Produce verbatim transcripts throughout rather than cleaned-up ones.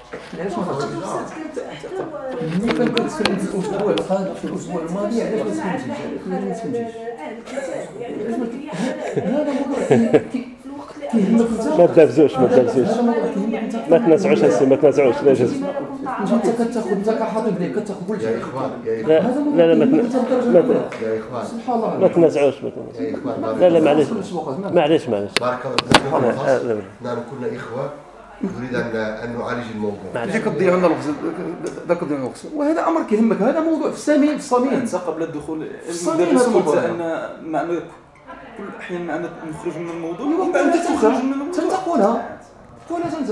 علاش ما خرجتش ملي كنت في الاسبوع الخامس في الاسبوع الماضي علاش ما سكنتيش علاش ما سكنتيش هذا موضوع ما تدابزوش ما تدابزوش ما تنازعوش هسه ما تنازعوش لا جز انت كتاخذ انت كحاطب ليك كتاخذ كل شيء يا إخوان يا لا إخوان لا لا ما تن- يا إخوان سبحان الله ما تنازعوش ما يا تنازعوش إخوان بارك لا لا الله معليش فيكم. معليش معليش بارك الله لا، لا، فيكم. لا. نحن كنا إخوة نريد أن أن نعالج الموضوع. معليش. تجي كتضيع لنا الوقت ذاك تضيع الوقت وهذا امر كيهمك هذا موضوع في السمين في الصميم انت قبل الدخول الصميم المدرس هذا قلت الموضوع. ان معنى كل الاحيان معنى نخرج من الموضوع انت تخرج انت تقولها قولها انت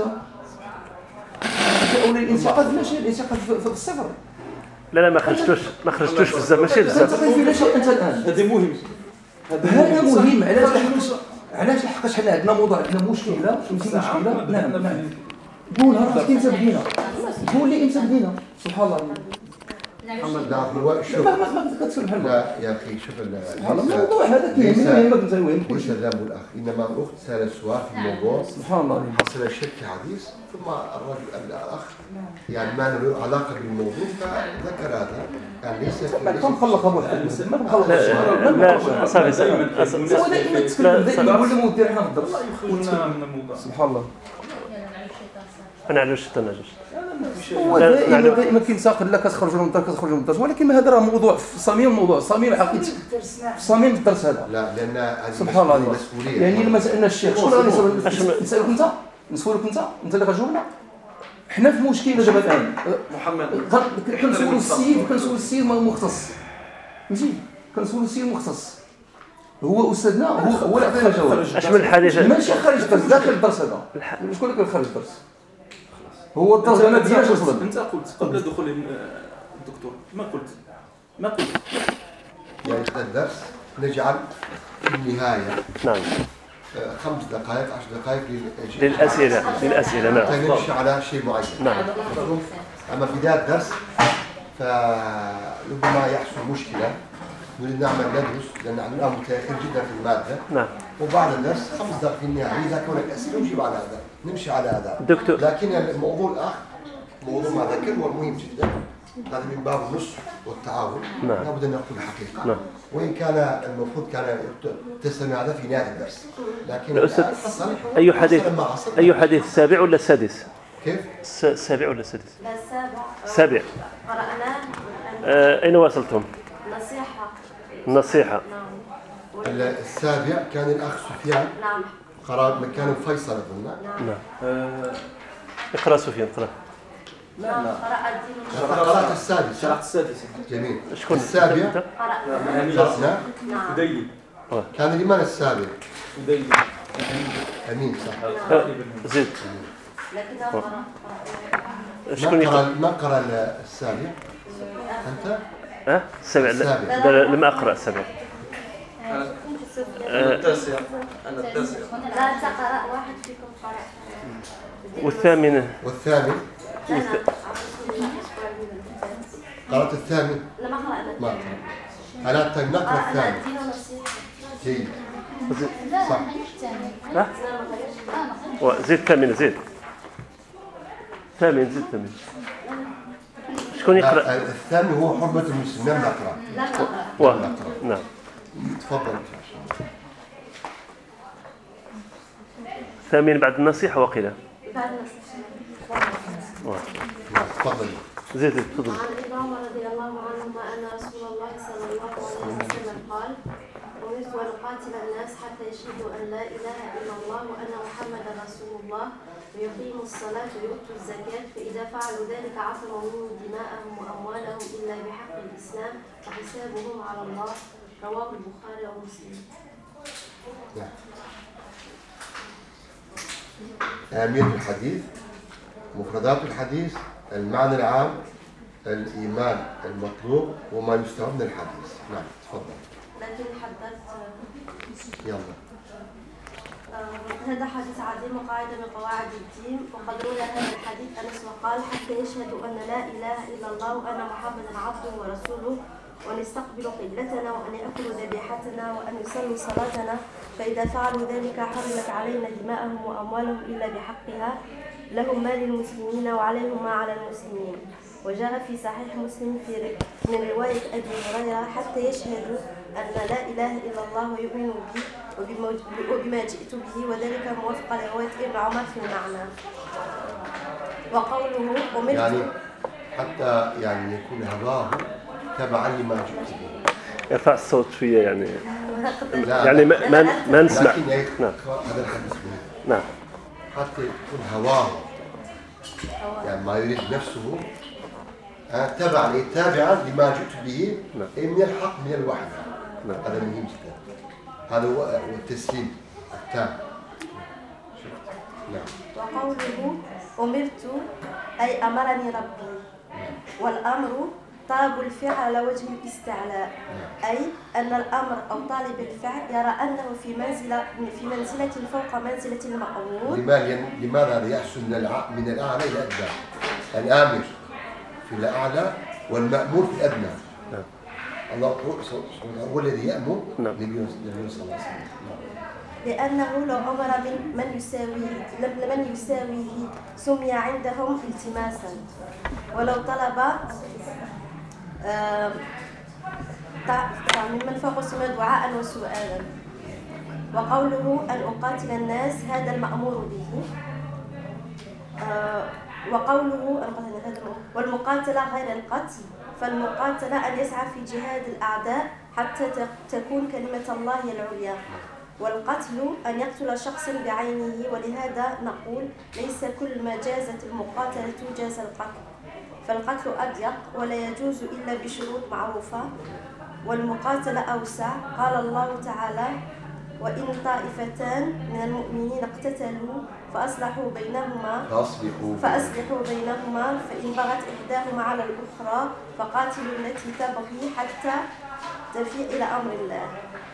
او الانتقاد لا شيء الانتقاد في الصفر لا لا ما خرجتوش ما خرجتوش بزاف ماشي انت بزاف تقول في لا شيء انت الان هذا مهم هذا مهم علاش لحقاش علاش لحقاش حنا عندنا موضوع عندنا مشكله مشكله نعم نعم قولها راسك انت بدينا قول لي انت بدينا سبحان الله محمد لا هو شوف ما ما كتسول بحال لا يا أخي شوف ال- سبحان الله الموضوع هذا كيهمني يهمك انت وين كل ليس شيء ذنب الأخ إنما الأخت سألت سؤال في الموضوع سبحان الله حصل الشك حديث ثم الرجل الأخ يعني ما له علاقة بالموضوع فذكر هذا يعني ليس ما كان مخلق ابو حد ما مخلق لا صافي صافي هو دائما تتكلم دائما يقول لي مدير حنا في الدرس يخرجنا من الموضوع سبحان الله انا على الشيطان نجوش هو دائما دائما كيلصق لا كتخرج من الدرس كتخرج من الدرس ولكن هذا راه موضوع في صميم الموضوع صميم حقيقي في صميم الدرس هذا لا لأن هذه سبحان الله مسؤولية يعني لما سالنا الشيخ شكون غادي نسالك انت نسولك انت انت اللي غتجاوبنا حنا في مشكله دابا الان محمد كنسولوا السيد كنسولوا السيد مختص فهمتي كنسولوا السيد مختص هو استاذنا هو هو اللي عطينا الجواب اش من الحديث ماشي خارج الدرس داخل الدرس هذا شكون اللي كان خارج الدرس هو الدرس ما ديالش اصلا انت قلت قبل دخول الدكتور ما قلت ما قلت يعني هذا الدرس نجعل في النهاية نعم آه، خمس دقائق عشر دقائق لل- للاسئله للاسئله نعم نمشي على شيء معين. نعم أما في بداية الدرس فربما يحصل مشكلة نريد نعمل ندرس لأن عندنا متأخر جدا في المادة نعم وبعد الدرس خمس دقائق في النهاية إذا كان هناك أسئلة نجيب على هذا نمشي على هذا. دكتور لكن الموضوع الآخر موضوع ما ذكر هو مهم جدا هذا من باب النصح والتعاون نعم. لابد أن نقول الحقيقة نعم. وإن كان المفروض كان تستمع هذا في نهاية الدرس لكن الأستاذ حصل أي حديث حصل ما حصل. أي حديث السابع ولا السادس؟ كيف؟ الس- السابع ولا السادس؟ لا السابع السابع. قرأناه آه، أين وصلتم؟ نصيحة النصيحة. نعم السابع كان الأخ سفيان نعم قرأ مكان فيصل أظن. نعم نعم اقرأ سفيان اقرأ. نعم قرأ الدين قرأت السادس. شرحت السادس جميل. شكون؟ السابع أنت؟ قرأ قرأنا نعم فديلي كان الإمام السابع فديلي أمين صح. آه، زيد لكن قرأ شكون ما يقرأ؟ قرأ ما قرأ السابع أنت؟ ها؟ السابع لا السابع. لا، لم أقرأ السابع. آه، التاسع أنا التاسع لا أنت قرأ واحد فيكم قرأ والثامنة والثامن لا لا قرأت الثامن لا ما قرأنا ما قرأ أنا طيب نقرأ قرأنا الثامن الدين ونصيحة جيد زيد- صح. ها؟ وزيد ثامنة زيد ثامن زيد ثامن شكون يقرأ؟ لا، الثامن هو حرمة المسلم لم نقرأ. لا نقرأ واه نعم تفضل. ثامن بعد النصيحة وقيل بعد نصيحة واه تفضل. زيد زيد تفضل. عن ابن عمر رضي الله عنهما أن رسول الله صلى الله عليه وسلم قال أمرت أن أقاتل الناس حتى يشهدوا أن لا إله إلا الله وأن محمدا رسول الله ويقيموا الصلاة ويؤتوا الزكاة فإذا فعلوا ذلك عصموا منه دماءهم وأموالهم إلا بحق الإسلام وحسابهم على الله رواه البخاري ومسلم. نعم. أهمية الحديث مفردات الحديث المعنى العام الإيمان المطلوب وما يستوى من الحديث. نعم تفضل. لكن حدثت يلا. آه، هذا حديث عظيم وقاعدة من قواعد الدين وقد روي هذا الحديث أنس وقال حتى يشهدوا أن لا إله إلا الله وأن محمدا عبده ورسوله وأن يستقبلوا قبلتنا وأن يأكلوا ذبيحتنا وأن يصلوا صلاتنا فإذا فعلوا ذلك حرمت علينا دماءهم وأموالهم إلا بحقها لهم ما للمسلمين وعليهم ما على المسلمين. وجاء في صحيح مسلم في من رواية أبي هريرة حتى يشهدوا أن لا إله إلا الله ويؤمنوا به وبما جئت به، وذلك موافق لرواية ابن عمر في المعنى. وقوله أمرت يعني حتى يعني يكون هواه تبعا لما جئت به. ارفع الصوت شوية يعني. لا يعني ما ما, ما نسمع. لكن يا نعم. هذا الحديث منه. نعم. حتى يكون هواه يعني ما يريد نفسه تبعا تابعا لما جئت به، أي من الحق من الوحي. نعم. هذا مهم جدا. هذا هو التسليم التام. نعم. وقوله أمرت أي أمرني ربي، والأمر طلب الفعل على وجه الاستعلاء، أي أن الأمر أو طالب الفعل يرى أنه في منزلة في منزلة فوق منزلة المأمور. لماذا يحصل من الع... من الأعلى إلى الأدنى؟ الآمر في الأعلى والمأمور في الأدنى. الله هو الذي يأمر النبي صلى الله عليه وسلم. لأنه لو أمر من من يساويه من يساويه سمي عندهم التماسا، ولو طلب ممن فوق سمي دعاء وسؤالا. وقوله أن أقاتل الناس هذا المأمور به. وقوله والمقاتلة غير القتل، فالمقاتلة أن يسعى في جهاد الأعداء حتى تكون كلمة الله العليا، والقتل أن يقتل شخص بعينه. ولهذا نقول ليس كل ما جازت المقاتلة جاز القتل، فالقتل أضيق ولا يجوز إلا بشروط معروفة، والمقاتلة أوسع. قال الله تعالى: وإن طائفتان من المؤمنين اقتتلوا فأصلحوا بينهما فأصلحوا فأصلحوا بينهما فإن بغت إحداهما على الأخرى فقاتلوا التي تبغي حتى تفيء إلى أمر الله.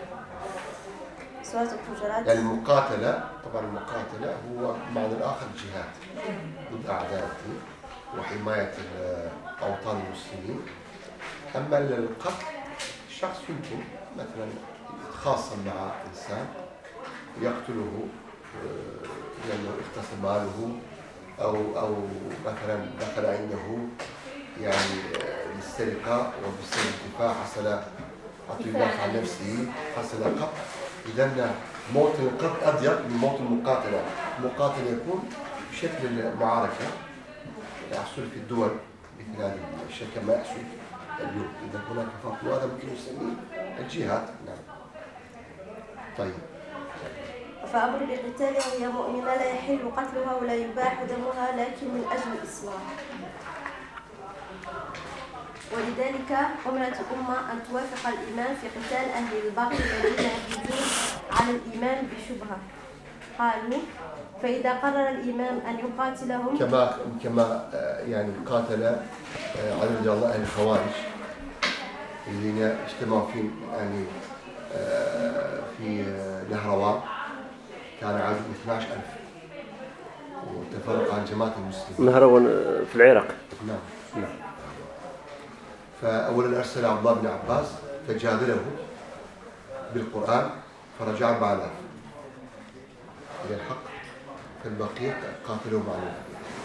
سورة الحجرات. يعني المقاتلة، طبعا المقاتلة هو معنى الآخر جهاد ضد أعداء وحماية أوطان المسلمين. أما القتل الشخص يمكن مثلا يتخاصم مع إنسان يقتله لأنه اغتصب ماله أو أو مثلا دخل عنده يعني للسرقة وبسبب الدفاع حصل يدافع عن نفسه حصل قتل. إذا موت القتل أضيق من موت المقاتلة. المقاتل يكون بشكل المعركة يحصل في الدول مثل هذه الشكل ما يحصل اليوم. إذا هناك فرق وهذا ممكن نسميه الجهاد. نعم. طيب. فأمر بالقتال وهي مؤمنة لا يحل قتلها ولا يباح دمها لكن من أجل الإصلاح. ولذلك أمرت الأمة أن توافق الإيمان في قتال أهل الباطل الذين يحدثون على الإيمان بشبهة. قالوا: فإذا قرر الإمام أن يقاتلهم كما كما يعني قاتل علي رضي الله عنه الخوارج الذين اجتمعوا في يعني في نهروان كان عدد اثني عشر ألف وتفرق عن جماعة المسلمين. نهروان في العراق. نعم. نعم. فأولا أرسل عبد الله بن عباس فجادله بالقرآن فرجع أربعة آلاف إلى الحق، فالبقية قاتلوا معنا.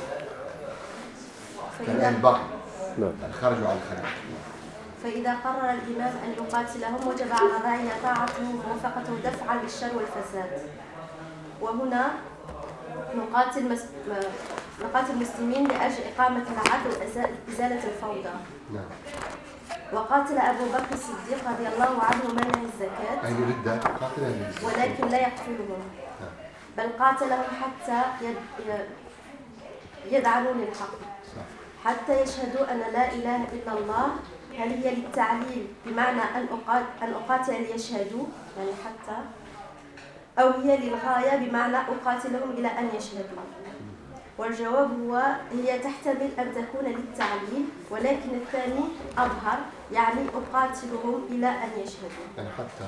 كان الباقي خرجوا عن الخلاف. فإذا قرر الإمام أن يقاتلهم وجب على الراعي طاعته وموافقته دفعا للشر والفساد. وهنا نقاتل مس... نقاتل المسلمين لأجل إقامة العدل وإزالة الفوضى. نعم. وقاتل أبو بكر الصديق رضي الله عنه منع الزكاة أي ردة قاتلهم ولكن لا يقتلهم، بل قاتلهم حتى يد... يدعنوا للحق حتى يشهدوا أن لا إله إلا الله. هل هي للتعليل بمعنى أن أن أقاتل ليشهدوا يعني حتى، أو هي للغاية بمعنى أقاتلهم إلى أن يشهدوا؟ والجواب هو هي تحتمل أن تكون للتعليل، ولكن الثاني أظهر، يعني أقاتلهم إلى أن يشهدوا يعني حتى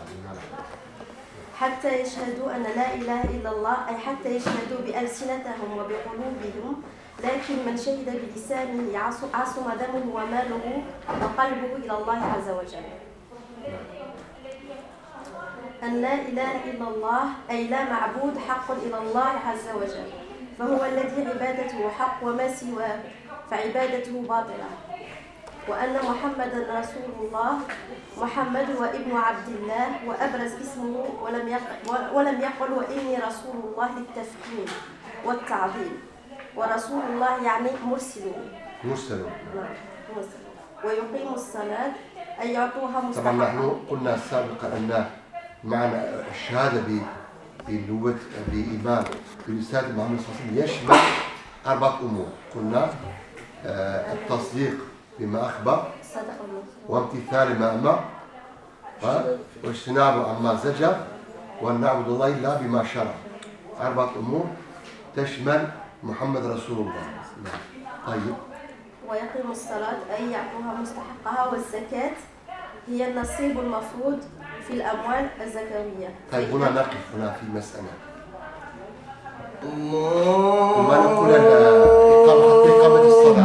حتى يشهدوا أن لا إله إلا الله، أي حتى يشهدوا بألسنتهم وبقلوبهم، لكن من شهد بلسانه عصم دمه وماله وقلبه إلى الله عز وجل. أن لا إله إلا الله أي لا معبود حق إلى الله عز وجل، فهو الذي عبادته حق وما سواه فعبادته باطلة، وأن محمدا رسول الله. محمد وابن عبد الله وأبرز اسمه ولم يقل, ولم يقل وإني رسول الله للتفخيم والتعظيم، ورسول الله يعني مرسل مرسل مرسل ويقيم الصلاة أي يعطوها مستحقا. طبعا نحن قلنا سابقا أن معنى الشهادة بلغة بإيمان برسالة محمد صلى الله عليه وسلم يشمل أربعة أمور. قلنا آه التصديق بما أخبر، وامتثال ما أمر، واجتناب عما زجر، وأن نعبد الله إلا بما شرع. أربعة أمور تشمل محمد رسول الله. طيب. ويقيم الصلاة أي يعطوها مستحقها، والزكاة هي النصيب المفروض في الأموال الزكوية. طيب هنا نقف هنا في مسألة. وما نقول إقامة حتى إقامة الصلاة.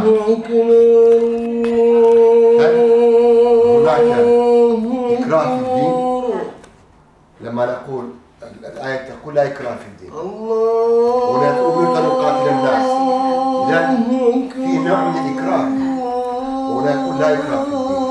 هل هناك إكراه في الدين؟ لما نقول الآية تقول لا إكراه في الدين. هنا تقول نقاتل الناس. إذن في نوع من الإكراه. وهنا يقول لا إكراه في الدين.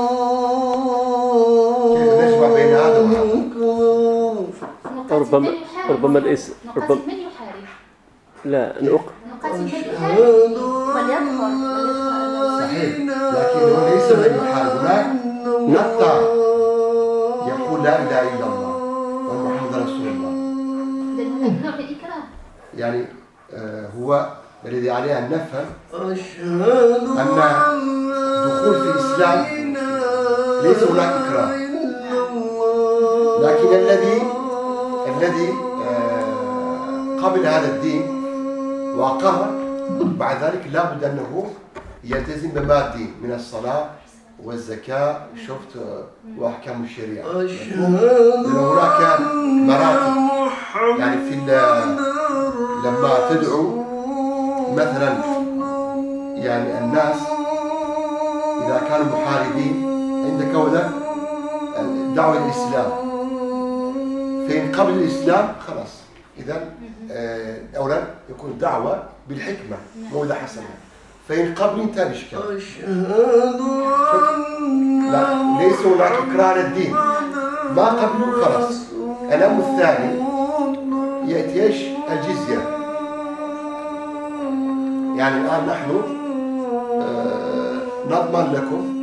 كيف نجمع بين هذا وهذا؟ ربما ربما الاسم نقاتل من يحارب؟ لا نقاتل نقاتل من يحارب من يدخل صحيح، لكنه ليس من يحارب حتى يقول لا إله إلا الله ومحمد رسول الله. إذن نوع من الإكراه. يعني آه هو الذي عليه أن نفهم أن دخول في الإسلام ليس هناك إكراه، لكن الذي الذي آه قبل هذا الدين وأقر بعد ذلك لابد أنه يلتزم بما الدين من الصلاة والزكاة شفت وأحكام الشريعة. لأن هناك مراتب، يعني في لما تدعو مثلا يعني الناس إذا كانوا محاربين عندك هذا دعوة الإسلام، فإن قبل الإسلام خلاص إذا أولا يكون دعوة بالحكمة موعظة حسنة، فإن قبل انتهى الإشكال. لا ليس هناك إكراه على الدين، ما قبله خلاص. الأمر الثاني يأتي إيش؟ الجزية. يعني الآن نحن آه نضمن لكم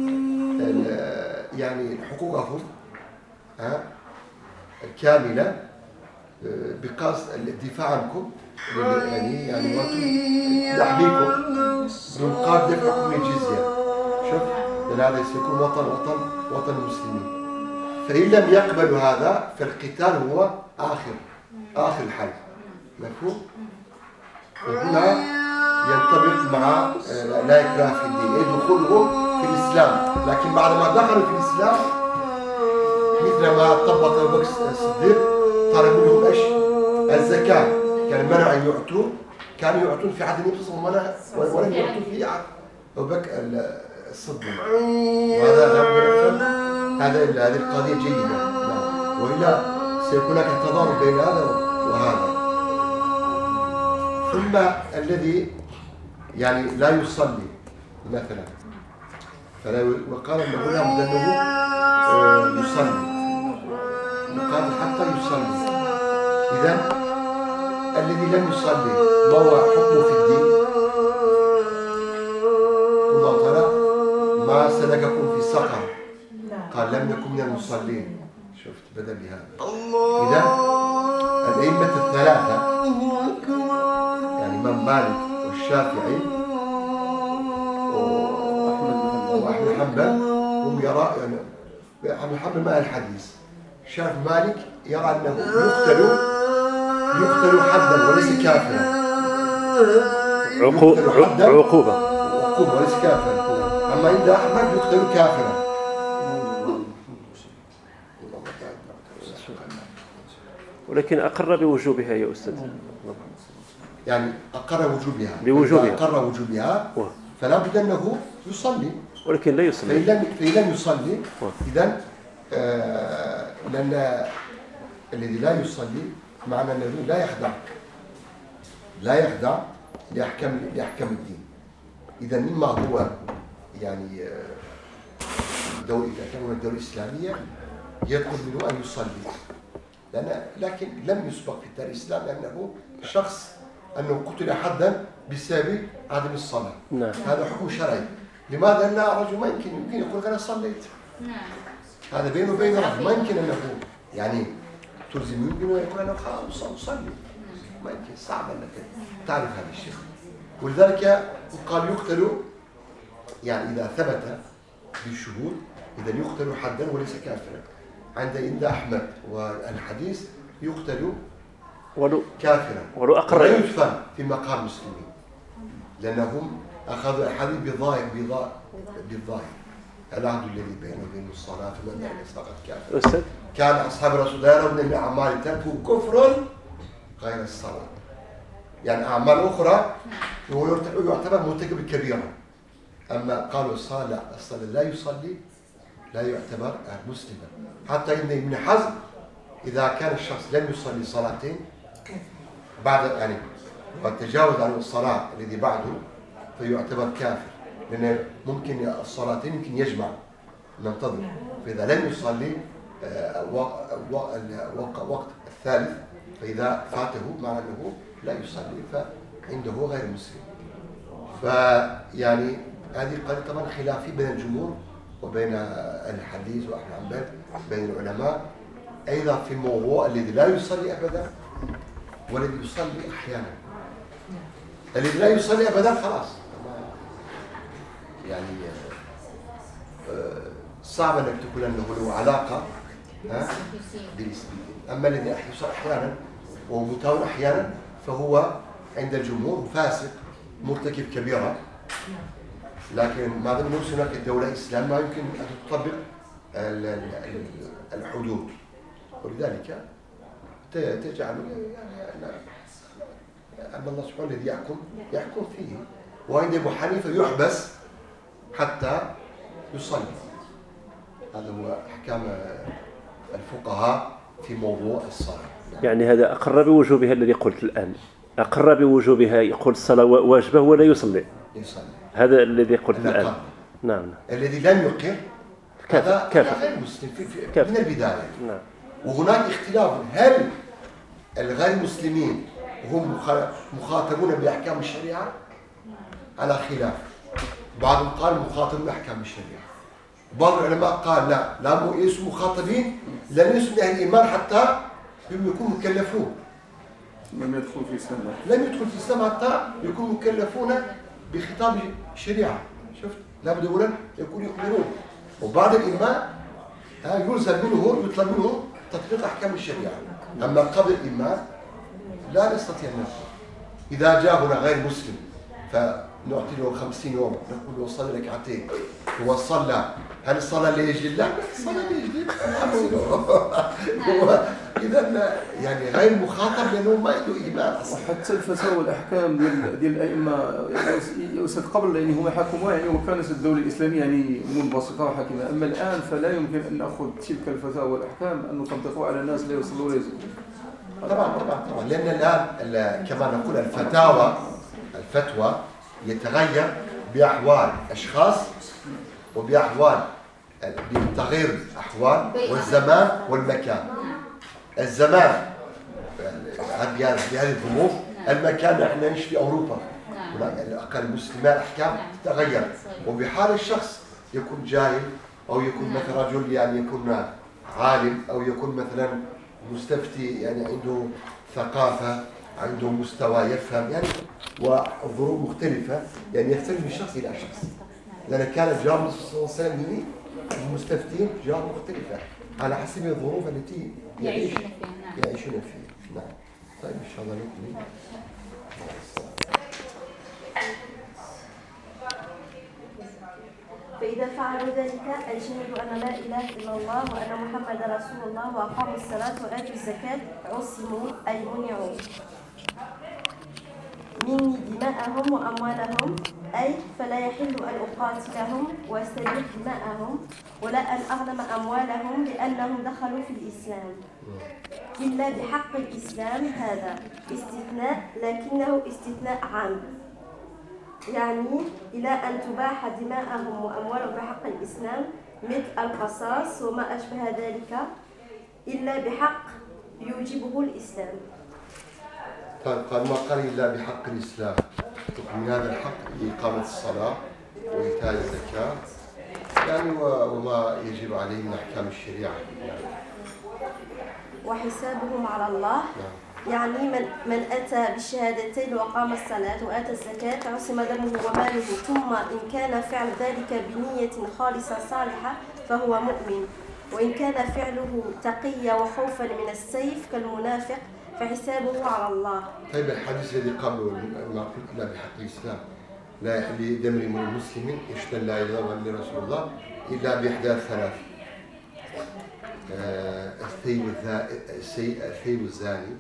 يعني حقوقكم آه الكاملة آه بقصد الدفاع عنكم، يعني يعني نحميكم بمقابل دفعكم الجزية. شوف لأن هذا سيكون وطن وطن وطن المسلمين. فإن لم يقبلوا هذا فالقتال هو آخر آخر الحل. مفهوم؟ وهنا ينطبق مع لا إكراه في الدين، أي دخولهم في الإسلام، لكن بعد ما دخلوا في الإسلام مثل ما طبق أبو بكر الصديق طلب منهم إيش؟ الزكاة. كان منع أن يعطوا، كانوا يعطون في عهد النبي صلى الله عليه وسلم ولم يعطوا في عهد أبو بكر الصديق. وهذا لابد هذا هذه القضية جيدة، وإلا سيكون هناك تضارب بين هذا وهذا. ثم الذي يعني لا يصلي مثلا، فلا وقال انه لا بد انه يصلي، قال حتى يصلي. اذا الذي لم يصلي ما هو حكمه في الدين؟ الله تعالى ما سلككم في سقر؟ قال لم نكن من المصلين. شفت بدل بهذا. اذا الائمه الثلاثه يعني الإمام مالك والشافعي وأحمد بن حنبل هم يرى يعني أحمد بن حنبل ما الحديث. شاف مالك يرى أنه يقتل يقتل حدا وليس كافرا. عقوبة عقوبة عقوبة وليس كافرا. أما عند أحمد يقتل كافرا. ولكن أقر بوجوبها يا أستاذ. يعني أقر وجوبها بوجوبها أقر وجوبها فلا بد أنه يصلي، ولكن لا يصلي. فإن لم فإن لم يصلي إذن آه لأن الذي لا يصلي معنى أنه لا يخدعك، لا يخضع لأحكام لأحكام الدين. إذا مما هو يعني دولة كان الدولة الإسلامية يطلب منه أن يصلي، لأن لكن لم يسبق في التاريخ الإسلام لأنه شخص أنه قتل حدا بسبب عدم الصلاة. نعم. هذا حكم شرعي. لماذا؟ لأن الرجل ما يمكن يمكن يقول أنا صليت. نعم. هذا بينه وبين الرجل ما يمكن أنه يعني تلزم يمكن يقول أنا خلاص أصلي. ما يمكن، صعب أنك تعرف هذا الشيء. ولذلك قال يقتل يعني إذا ثبت بالشهود إذا يقتل حدا وليس كافرا. عند عند أحمد والحديث يقتل ولو كافرا ولو أقر ولا يدفن في مقام مسلمين لأنهم أخذوا الحديث بظاهر بظاهر بالظاهر العهد الذي بينه وبين الصلاة فمن لم فقد كافر. أستاذ كان أصحاب رسول الله يرون أن أعمال تركوا كفر غير الصلاة، يعني أعمال أخرى يعتبر مرتكب الكبيرة، أما قالوا الصلاة لا، الصلاة لا يصلي لا يعتبر مسلما. حتى إن ابن حزم إذا كان الشخص لم يصلي صلاتين بعد يعني وتجاوز عن الصلاة الذي بعده فيعتبر كافر، لأن ممكن الصلاتين يمكن يجمع ننتظر، فإذا لم يصلي وقت الثالث فإذا فاته مع أنه لا يصلي فعنده غير مسلم. فيعني هذه قضية طبعا خلافي بين الجمهور وبين الحديث وأهل العنبر بين العلماء، أيضا في الموضوع الذي لا يصلي أبدا والذي يصلي أحيانا. الذي لا يصلي أبدا خلاص يعني صعب أنك تقول أنه له علاقة بالإسلام. أما الذي يصلي أحيانا ومتاون أحيانا فهو عند الجمهور فاسق مرتكب كبيرة، لكن ما دام أنه هناك الدولة الإسلام ما يمكن أن تطبق الحدود، ولذلك تجعل يعني أن الله سبحانه الذي يحكم يحكم فيه. وعند أبو حنيفة يحبس حتى يصلي. هذا هو أحكام الفقهاء في موضوع الصلاة. يعني هذا أقر بوجوبها الذي قلت الآن، أقر بوجوبها يقول الصلاة واجبة ولا يصلي. يصلي. هذا الذي قلت الآن. نعم. الذي لم يقر كافر كافر غير مسلم في في كافر. من البداية. نعم. وهناك اختلاف هل الغير مسلمين هم مخاطبون بأحكام الشريعة؟ على خلاف. بعضهم قال مخاطبون بأحكام الشريعة. بعض العلماء قال لا لا ليسوا مخاطبين لن يسمع الإيمان حتى يكونوا مكلفون. لم يدخل في الإسلام. لم يدخل في الإسلام حتى يكونوا مكلفون بخطاب الشريعة. شفت؟ لابد أولا يكونوا يقبلون. وبعد الإيمان يلزم منه يطلب منه تطبيق أحكام الشريعة. أما قبل الإيمان لا نستطيع أن نفعل. إذا جاء هنا غير مسلم فنعطي له خمسين يوم نقول له صلي ركعتين هو صلى، هل الصلاة ليجي الله؟ الصلاة ليجي هو إذا يعني غير مخاطب لأنه ما عنده إيمان أصلا. حتى الفتاوى والأحكام ديال ديال الأئمة يوسد قبل يعني هما حكموا يعني وكانت الدولة الإسلامية يعني منبسطة وحاكمة، أما الآن فلا يمكن أن نأخذ تلك الفتاوى والأحكام أن نطبقها على الناس لا يصلوا ولا يزكوا. طبعا طبعا طبعا لأن الآن كما نقول الفتاوى الفتوى يتغير بأحوال أشخاص وبأحوال بتغيير الأحوال والزمان والمكان. الزمان بهذه الظروف، المكان نحن نعيش في أوروبا الأقل المسلمين الأحكام تتغير، وبحال الشخص يكون جاهل أو يكون مثلا رجل يعني يكون عالم أو يكون مثلا مستفتي يعني عنده ثقافة عنده مستوى يفهم يعني وظروف مختلفة يعني يختلف من شخص إلى شخص، لأن كان الجواب صلى الله عليه وسلم المستفتين جواب مختلفة على حسب الظروف التي يعيش يعيشون فيها. نعم. طيب إن شاء الله نكمل. فإذا فعلوا ذلك أي شهدوا أن لا إله إلا الله وأن محمد رسول الله وأقاموا الصلاة وآتوا الزكاة عصموا أي منعوا مني دماءهم وأموالهم أي فلا يحل أن أقاتلهم واستبيح دماءهم ولا أن أغنم أموالهم لأنهم دخلوا في الإسلام إلا بحق الإسلام. هذا استثناء لكنه استثناء عام، يعني إلى أن تباح دماءهم وأموالهم بحق الإسلام مثل القصاص وما أشبه ذلك إلا بحق يوجبه الإسلام. قال ما قال إلا بحق الإسلام، من هذا الحق إقامة الصلاة وإيتاء الزكاة يعني وما يجب عليه من أحكام الشريعة يعني. وحسابهم على الله يعني من من أتى بالشهادتين وقام الصلاة وآتى الزكاة عصم دمه وماله، ثم إن كان فعل ذلك بنية خالصة صالحة فهو مؤمن، وإن كان فعله تقيا وخوفا من السيف كالمنافق فحسابه على الله. طيب الحديث الذي قبله ما قلت إلا بحق الإسلام لا يحل دم امرئ مسلم يشهد لا إله إلا الله رسول الله إلا بإحدى الثلاث، الثيب الثيب الزاني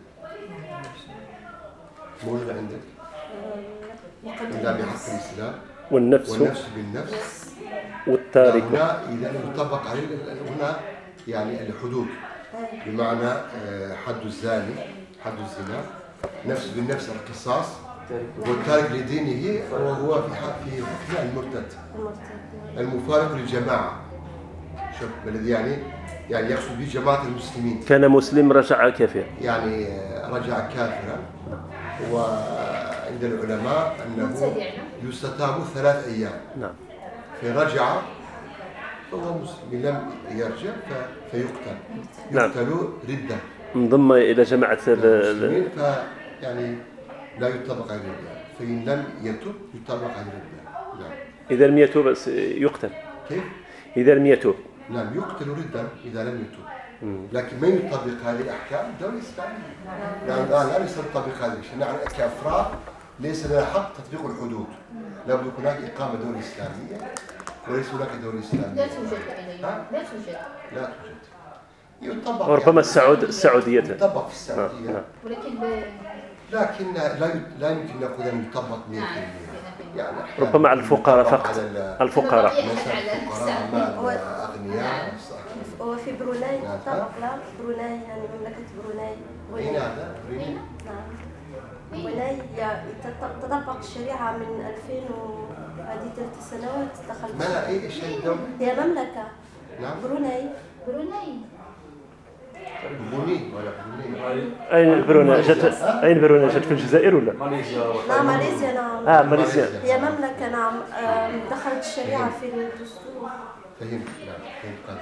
موجود عندك إلا بحق الإسلام والنفس والنفس بالنفس والتارك. هنا إذا يطبق عليه هنا يعني الحدود بمعنى حد الزاني حد الزنا، نفس بالنفس القصاص، والتارك لدينه وهو في في في المرتد المفارق للجماعة. شوف الذي يعني يعني يقصد به جماعة المسلمين. كان مسلم رجع كافر، يعني رجع كافرا، وعند العلماء أنه يستتاب ثلاث أيام. نعم. فرجع فهو مسلم، لم يرجع فيقتل. نعم. يقتل ردة. انضم إلى جماعة المسلمين فيعني لا يطبق عليه الردة، فإن لم يتوب يطبق عليه الردة. نعم. إذا لم يتوب يقتل. كيف؟ إذا لم يتوب. نعم يقتل ردا إذا لم يتوب. لكن من يطبق هذه الأحكام؟ الدولة الإسلامية. يعني الآن لا ليس نطبق هذه الشيء، نحن كأفراد ليس لنا حق تطبيق الحدود. لابد يكون هناك إقامة دولة إسلامية وليس هناك دولة إسلامية. لا توجد لا توجد. لا توجد. يطبق. وربما السعود السعودية. يطبق في السعودية. نعم. ولكن لكن لا لا يمكن نقول أن يطبق مئة بالمئة. يعني ربما على الفقراء فقط. الفقراء. مثلا الأغنياء. وفي بروناي طبق لا بروناي يعني مملكة بروناي. أين هذا؟ بروناي. نعم. بروناي تطبق الشريعة من ألفين وهذه ثلاث سنوات دخلت. ما أي شيء الدولة؟ هي مملكة. نعم. بروناي. بروناي. بروناي ولا بروناي؟ أين بروناي جت؟ أين بروناي جت في الجزائر ولا؟ ماليزيا. نعم ماليزيا نعم. آه ماليزيا. هي مملكة نعم دخلت الشريعة في الدستور. فهمت نعم فهمت.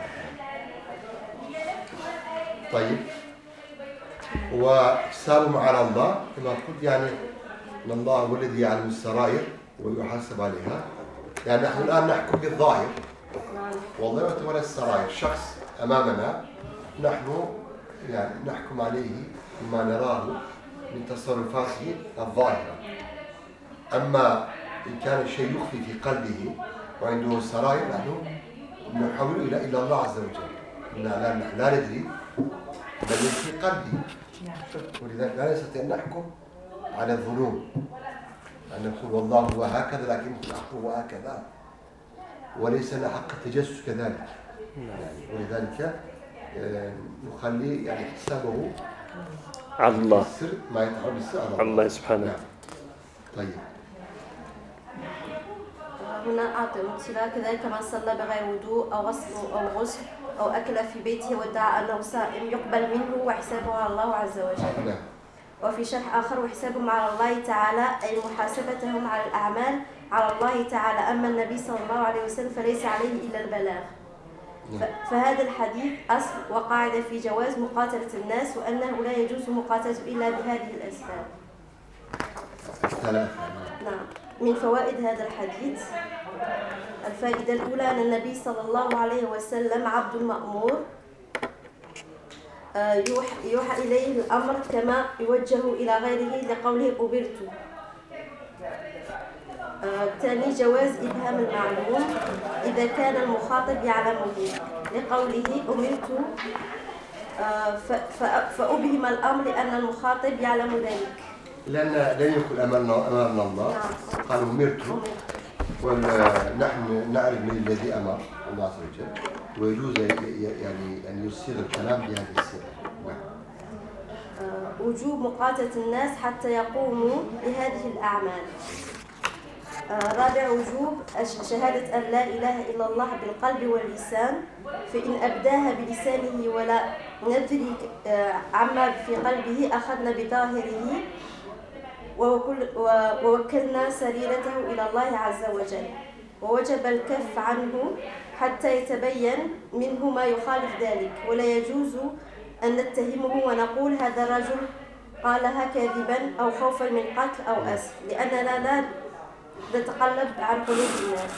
طيب وحسابهم على الله كما قلت يعني ان الله هو الذي يعلم السرائر ويحاسب عليها. يعني نحن الان نحكم بالظاهر والله يتولى السرائر. شخص امامنا نحن يعني نحكم عليه بما نراه من تصرفاته الظاهره. اما ان كان الشيء يخفي في قلبه وعنده سرائر نحن نحول الى الى الله عز وجل. لا لا ندري بل في قلبي، ولذلك لا نستطيع أن نحكم على الظنون، أن نقول والله هو هكذا لكن الحق هو هكذا، وليس لنا حق التجسس كذلك. يعني ولذلك نخلي يعني حسابه على الله، السر ما يتعب السر على الله, الله سبحانه. نعم. طيب هنا أعطي امثلة كذلك من صلى بغير وضوء أو غسل أو غسل أو أكل في بيته وادعى أنه صائم يقبل منه وحسابه على الله عز وجل. نعم. وفي شرح آخر وحسابهم على الله تعالى أي محاسبتهم على الأعمال على الله تعالى. أما النبي صلى الله عليه وسلم فليس عليه إلا البلاغ. فهذا الحديث أصل وقاعدة في جواز مقاتلة الناس وأنه لا يجوز مقاتلة إلا بهذه الأسباب. نعم. من فوائد هذا الحديث الفائدة الأولى أن النبي صلى الله عليه وسلم عبد مأمور يوحى, يوحى إليه الأمر كما يوجه إلى غيره لقوله أمرت. ثاني جواز إبهام المعلوم إذا كان المخاطب يعلمه لقوله أمرت فأبهم الأمر لأن المخاطب يعلم ذلك. لأن لن يكن أمرنا أمرنا الله قال أمرت ونحن نعرف من الذي أمر الله عز وجل، ويجوز يعني أن يصيغ الكلام بهذه الصيغة. وجوب مقاتلة الناس حتى يقوموا بهذه الأعمال. رابع وجوب شهادة أن لا إله إلا الله بالقلب واللسان، فإن أبداها بلسانه ولا ندري عما في قلبه أخذنا بظاهره ووكلنا سريرته إلى الله عز وجل، ووجب الكف عنه حتى يتبين منه ما يخالف ذلك، ولا يجوز أن نتهمه ونقول هذا الرجل قالها كاذبا أو خوفا من قتل أو أسر، لأننا لا نتقلب عن قلوب الناس.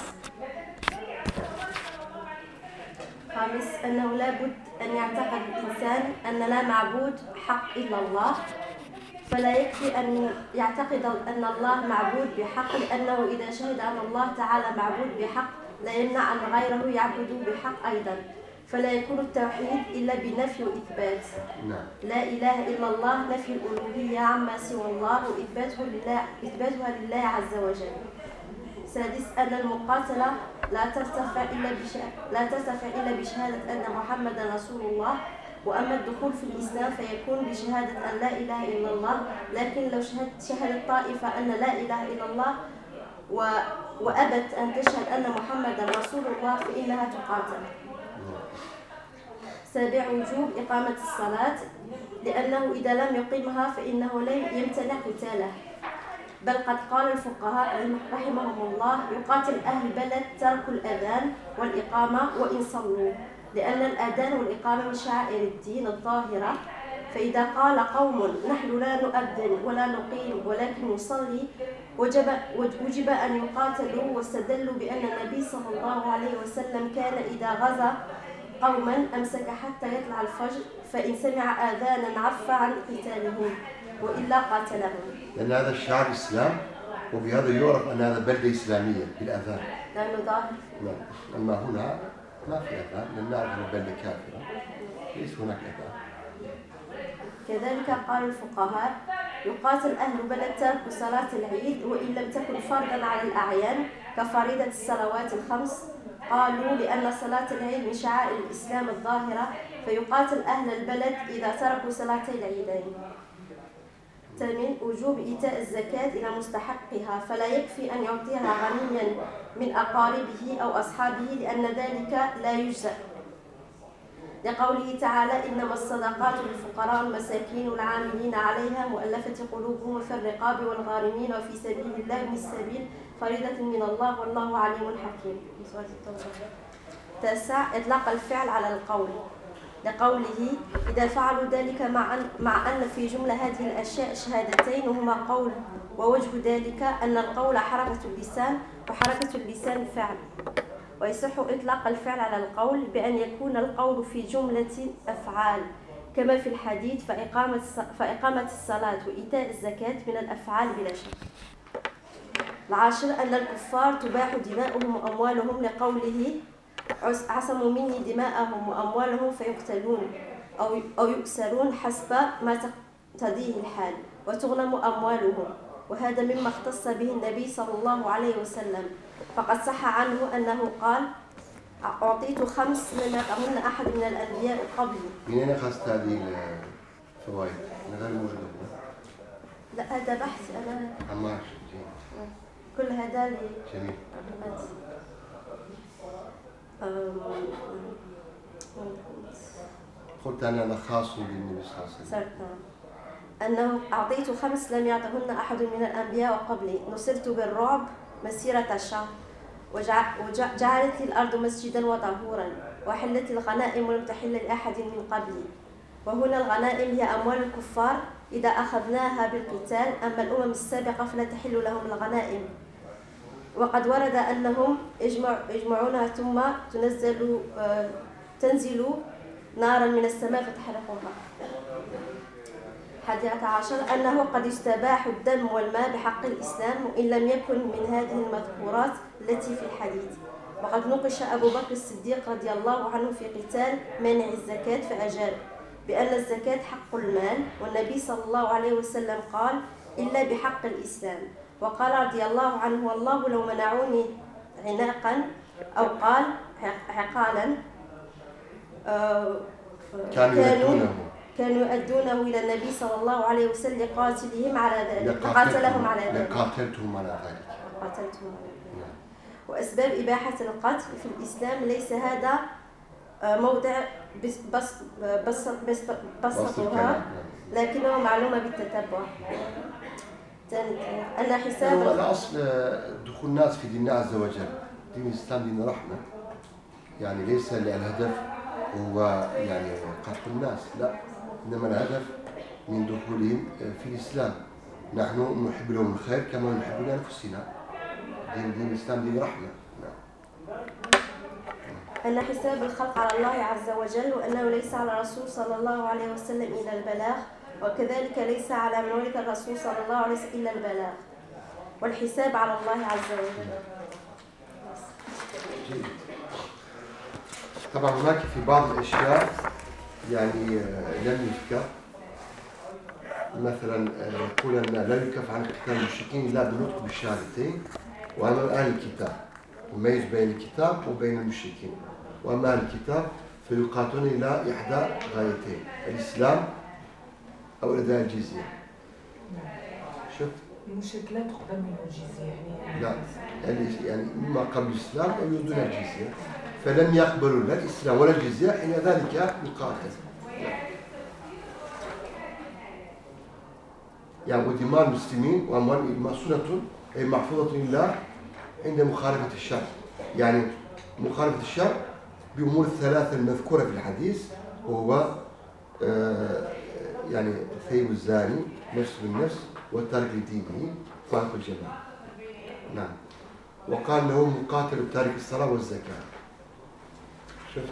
خامس، أنه لا بد أن يعتقد الإنسان أن لا معبود حق إلا الله، فلا يكفي أن يعتقد أن الله معبود بحق، لأنه إذا شهد أن الله تعالى معبود بحق لا يمنع أن غيره يعبد بحق أيضا، فلا يكون التوحيد إلا بنفي وإثبات. لا إله إلا الله نفي الألوهية عما سوى الله وإثباتها لله, إثباتها لله عز وجل. سادس، أن المقاتلة لا ترتفع إلا لا ترتفع إلا بشهادة أن محمدا رسول الله، وأما الدخول في الإسلام فيكون بشهادة أن لا إله إلا الله، لكن لو شهدت طائفة أن لا إله إلا الله وأبت أن تشهد أن محمدا رسول الله فإنها تقاتل. سابع، وجوب إقامة الصلاة، لأنه إذا لم يقيمها فإنه لا يمتنع قتاله، بل قد قال الفقهاء رحمهم الله يقاتل أهل البلد ترك الأذان والإقامة وإن صلوا، لأن الأذان والإقامة من شعائر الدين الظاهرة، فإذا قال قوم نحن لا نؤذن ولا نقيم ولكن نصلي وجب, وجب أن يقاتلوا، واستدلوا بأن النبي صلى الله عليه وسلم كان إذا غزا قوما أمسك حتى يطلع الفجر، فإن سمع آذانا عفى عن قتالهم وإلا قاتلهم. لأن هذا الشعار الإسلام، وبهذا يعرف أن هذا بلدة إسلامية بالأذان. لأنه ظاهر. نعم. أما هنا ما في أذان، لأن نعرف أن البلدة كافرة، ليس هناك أذان. كذلك قال الفقهاء يقاتل أهل بلد ترك صلاة العيد وإن لم تكن فرضا على الأعيان كفريضة الصلوات الخمس، قالوا لأن صلاة العيد من شعائر الإسلام الظاهرة، فيقاتل أهل البلد إذا تركوا صلاتي العيدين. ثامن، وجوب إيتاء الزكاة إلى مستحقها، فلا يكفي أن يعطيها غنيا من أقاربه أو أصحابه، لأن ذلك لا يجزأ، لقوله تعالى إنما الصدقات للفقراء والمساكين والعاملين عليها مؤلفة قلوبهم وفي الرقاب والغارمين وفي سبيل الله من السبيل فريضة من الله والله عليم حكيم. تاسع، إطلاق الفعل على القول، لقوله إذا فعلوا ذلك مع أن, مع أن في جملة هذه الأشياء شهادتين وهما قول، ووجه ذلك أن القول حركة اللسان وحركة اللسان فعل، ويصح إطلاق الفعل على القول بأن يكون القول في جملة أفعال كما في الحديث فإقامة, فإقامة الصلاة وإيتاء الزكاة من الأفعال بلا شك. العاشر، أن الكفار تباح دماؤهم وأموالهم، لقوله عصموا مني دماءهم وأموالهم فيقتلون أو أو يؤسرون حسب ما تقتضيه الحال، وتغنم أموالهم، وهذا مما اختص به النبي صلى الله عليه وسلم، فقد صح عنه أنه قال أعطيت خمس لم يعطهن أحد من الأنبياء قبلي. من أين أخذت هذه الفوائد؟ أنا غير موجودة. لا هذا بحث أنا. عمار كل هذا لي. جميل. قلت أنا أنا خاص بالنبي صلى الله عليه وسلم. أنه أعطيت خمس لم يعطهن أحد من الأنبياء قبلي، نصرت بالرعب مسيرة الشهر، وجعلت لي الأرض مسجدا وطهورا، وحلت الغنائم ولم تحل لأحد من قبلي. وهنا الغنائم هي أموال الكفار إذا أخذناها بالقتال، أما الأمم السابقة فلا تحل لهم الغنائم. وقد ورد أنهم يجمع يجمعونها ثم تنزل تنزل نارا من السماء فتحرقها. حادية عشر، أنه قد يستباح الدم والماء بحق الإسلام وإن لم يكن من هذه المذكورات التي في الحديث. وقد نقش أبو بكر الصديق رضي الله عنه في قتال مانع الزكاة فأجاب بأن الزكاة حق المال، والنبي صلى الله عليه وسلم قال إلا بحق الإسلام. وقال رضي الله عنه والله لو منعوني عناقا أو قال عقالا كانوا يؤدونه كانوا يؤدونه إلى النبي صلى الله عليه وسلم لقاتلهم على ذلك قاتلهم على ذلك قاتلتهم على ذلك قاتلتهم على ذلك. وأسباب إباحة القتل في الإسلام ليس هذا موضع بس بس بس بس بسطها، لكنه معلومة بالتتبع. أن حساب الأصل دخول الناس في دين الله عز وجل. دين الإسلام دين رحمة، يعني ليس الهدف هو يعني قتل الناس، لا، إنما الهدف من دخولهم في الإسلام. نحن نحب لهم الخير كما نحب لأنفسنا. دين دين الإسلام دين رحمة. أن حساب الخلق على الله عز وجل، وأنه ليس على الرسول صلى الله عليه وسلم إلا البلاغ، وكذلك ليس على من ولد الرسول صلى الله عليه وسلم إلا البلاغ، والحساب على الله عز وجل. جيد. طبعا هناك في بعض الأشياء يعني لم يذكر، مثلا يقول أن لا يكف عن قتال المشركين إلا بالنطق بالشهادتين وأمام أهل الكتاب، وميز بين الكتاب وبين المشركين. وأما أهل الكتاب فيقاتلون إلى إحدى غايتين، الإسلام أو أداء الجزية. شفت؟ المشرك لا تقبل منه الجزية يعني؟ لا، يعني يعني إما قبل الإسلام أو يدون الجزية، فلم يقبلوا لا الإسلام ولا الجزية، حين ذلك يقاتل. يعني ودماء المسلمين وأموالهم مسؤولة أي محفوظة لله عند مخالفة الشرع. يعني مخالفة الشرع بأمور الثلاثة المذكورة في الحديث، وهو آه يعني ثيب الزاني، نفس بالنفس، والتارك لدينه، فارق الجماعة. نعم. وقال له مقاتل تارك الصلاة والزكاة. شفت؟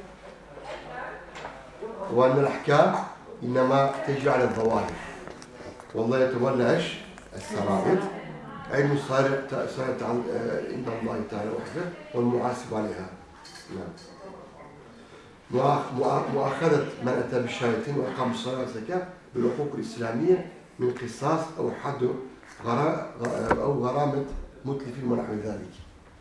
وأن الأحكام إنما تجي على الظواهر، والله يتولى ايش؟ السرائر، علم السرائر عند الله تعالى وحده والمحاسب عليها. نعم. مؤاخذة من أتى بالشهادتين وأقام الصلاة والزكاة بالحقوق الإسلامية من قصاص أو حد أو غرامة متلف ونحو ذلك.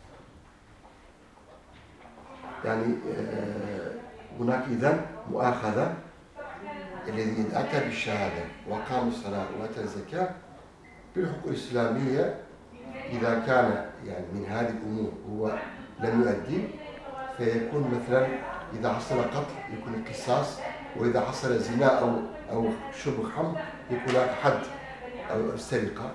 يعني هناك إذن مؤاخذة الذي أتى بالشهادة وقام الصلاة وأتى الزكاة بالحقوق الإسلامية، إذا كان يعني من هذه الأمور هو لم يؤدي، فيكون مثلا إذا حصل قتل يكون القصاص، وإذا حصل زنا أو أو شرب خمر يكون حد أو سرقة.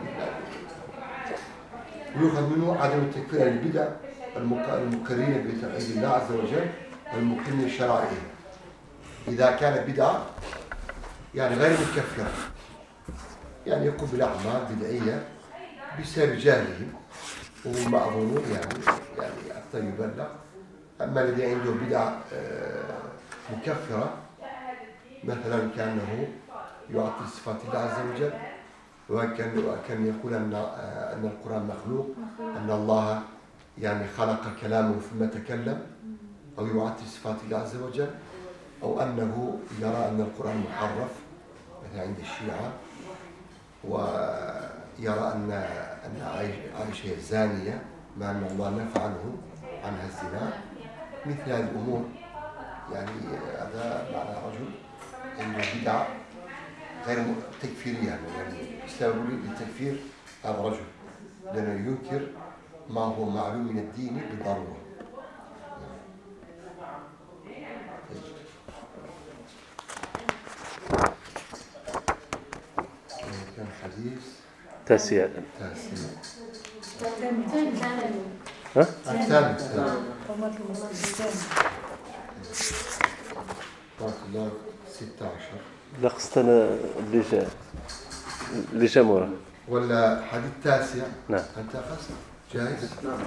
ويؤخذ منه عدم التكفير البدع المكررين بتوحيد الله عز وجل والمقيم لشرائعه. إذا كانت بدعة يعني غير مكفرة، يعني يقوم بالأعمال بدعية بسبب جهلهم وهم معظمون يعني يعني حتى يبلغ. أما الذي عنده بدعة مكفرة، مثلا كأنه يعطي صفات الله عز وجل، وكان وكان يقول أن أن القرآن مخلوق، أن الله يعني خلق كلامه ثم تكلم، أو يعطي صفات الله عز وجل، أو أنه يرى أن القرآن محرف مثل عند الشيعة، ويرى أن أن عائشة زانية مع أن الله نفى عنه عنها الزنا. مثل هذه الأمور يعني هذا معنى رجل عنده بدعة غير تكفيرية، يعني يستوي للتكفير هذا رجل لأنه ينكر ما هو معلوم من الدين بالضرورة. كان حديث تاسع. تاسع. ها؟ الثامن. بارك الله ستة عشر. لقصتنا اللي جاء اللي جاء مورا. ولا حديث تاسع. نعم. أنت أخذت جاهز؟ نعم.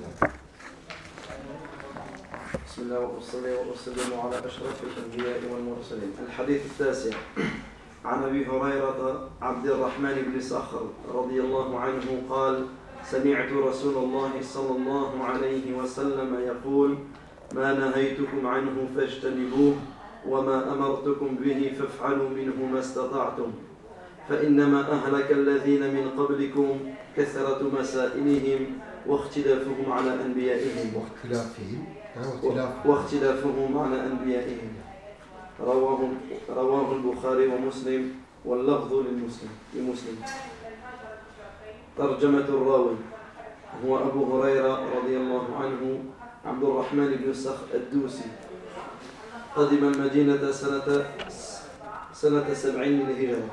بسم الله وأصلي وأسلم على أشرف الأنبياء والمرسلين. الحديث التاسع عن أبي هريرة عبد الرحمن بن صخر رضي الله عنه قال: سمعت رسول الله صلى الله عليه وسلم يقول: ما نهيتكم عنه فاجتنبوه، وما أمرتكم به فافعلوا منه ما استطعتم، فإنما أهلك الذين من قبلكم كثرة مسائلهم واختلافهم على أنبيائهم واختلافهم واختلاف واختلافهم على أنبيائهم. رواه رواه البخاري ومسلم واللفظ للمسلم لمسلم. ترجمة الراوي هو أبو هريرة رضي الله عنه عبد الرحمن بن صخر الدوسي، قدم المدينة سنة سنة سبعين للهجرة،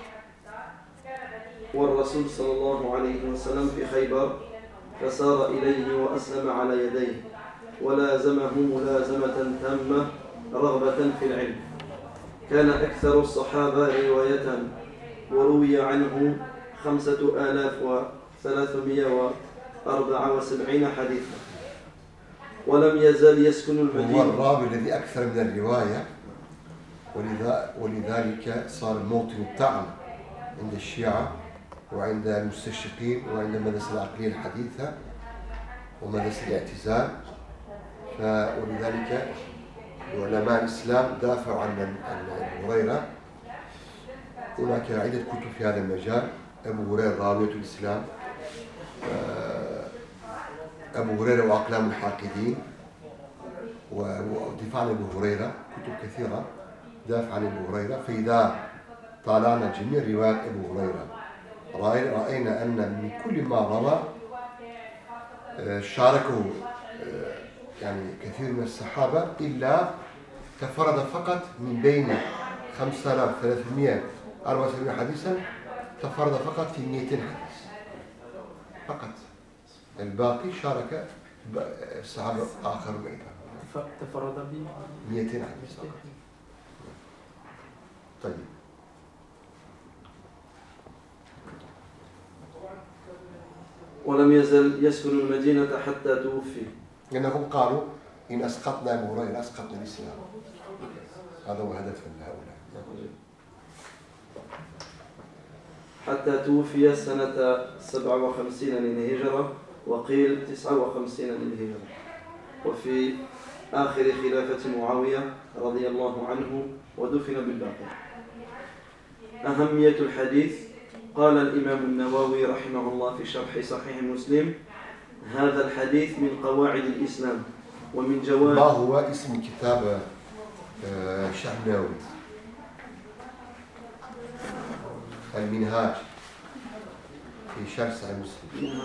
والرسول صلى الله عليه وسلم في خيبر، فسار إليه وأسلم على يديه ولازمه ملازمة تامة رغبة في العلم. كان أكثر الصحابة رواية، وروي عنه خمسة آلاف وثلاثمائة وأربعة وسبعين حديثا، ولم يزال يسكن المدينة. هو الراوي الذي أكثر من الرواية، ولذلك صار موطن الطعن عند الشيعة وعند المستشرقين وعند المدرسة العقلية الحديثة ومدرسة الاعتزال. ولذلك علماء الإسلام دافعوا عن هريرة. هناك عدة كتب في هذا المجال: أبو هريرة راوية الإسلام، أبو هريرة وأقلام الحاقدين، ودفاع عن أبو هريرة، كتب كثيرة دافع عن أبو هريرة. فإذا طالعنا جميع روايات أبو هريرة رأينا أن من كل ما روى شاركه يعني كثير من الصحابة، إلا تفرد فقط من بين خمسة آلاف وثلاثمائة وأربعة وسبعين حديثا، تفرد فقط في مئتين حديث فقط. الباقي شارك الصحابة آخرون أيضا، تفرد ب مئتين حديث فقط. طيب، ولم يزل يسكن المدينة حتى توفي. لأنهم قالوا إن أسقطنا أبو هريرة أسقطنا الإسلام. هذا هو هدف هؤلاء. حتى توفي سنة سبعة وخمسين للهجرة، وقيل تسعة وخمسين للهجرة، وفي آخر خلافة معاوية رضي الله عنه، ودفن بالباقي. أهمية الحديث. قال الإمام النووي رحمه الله في شرح صحيح مسلم: هذا الحديث من قواعد الإسلام ومن جواب. ما هو اسم كتاب الشيخ النووي؟ المنهاج في شرح صحيح مسلم.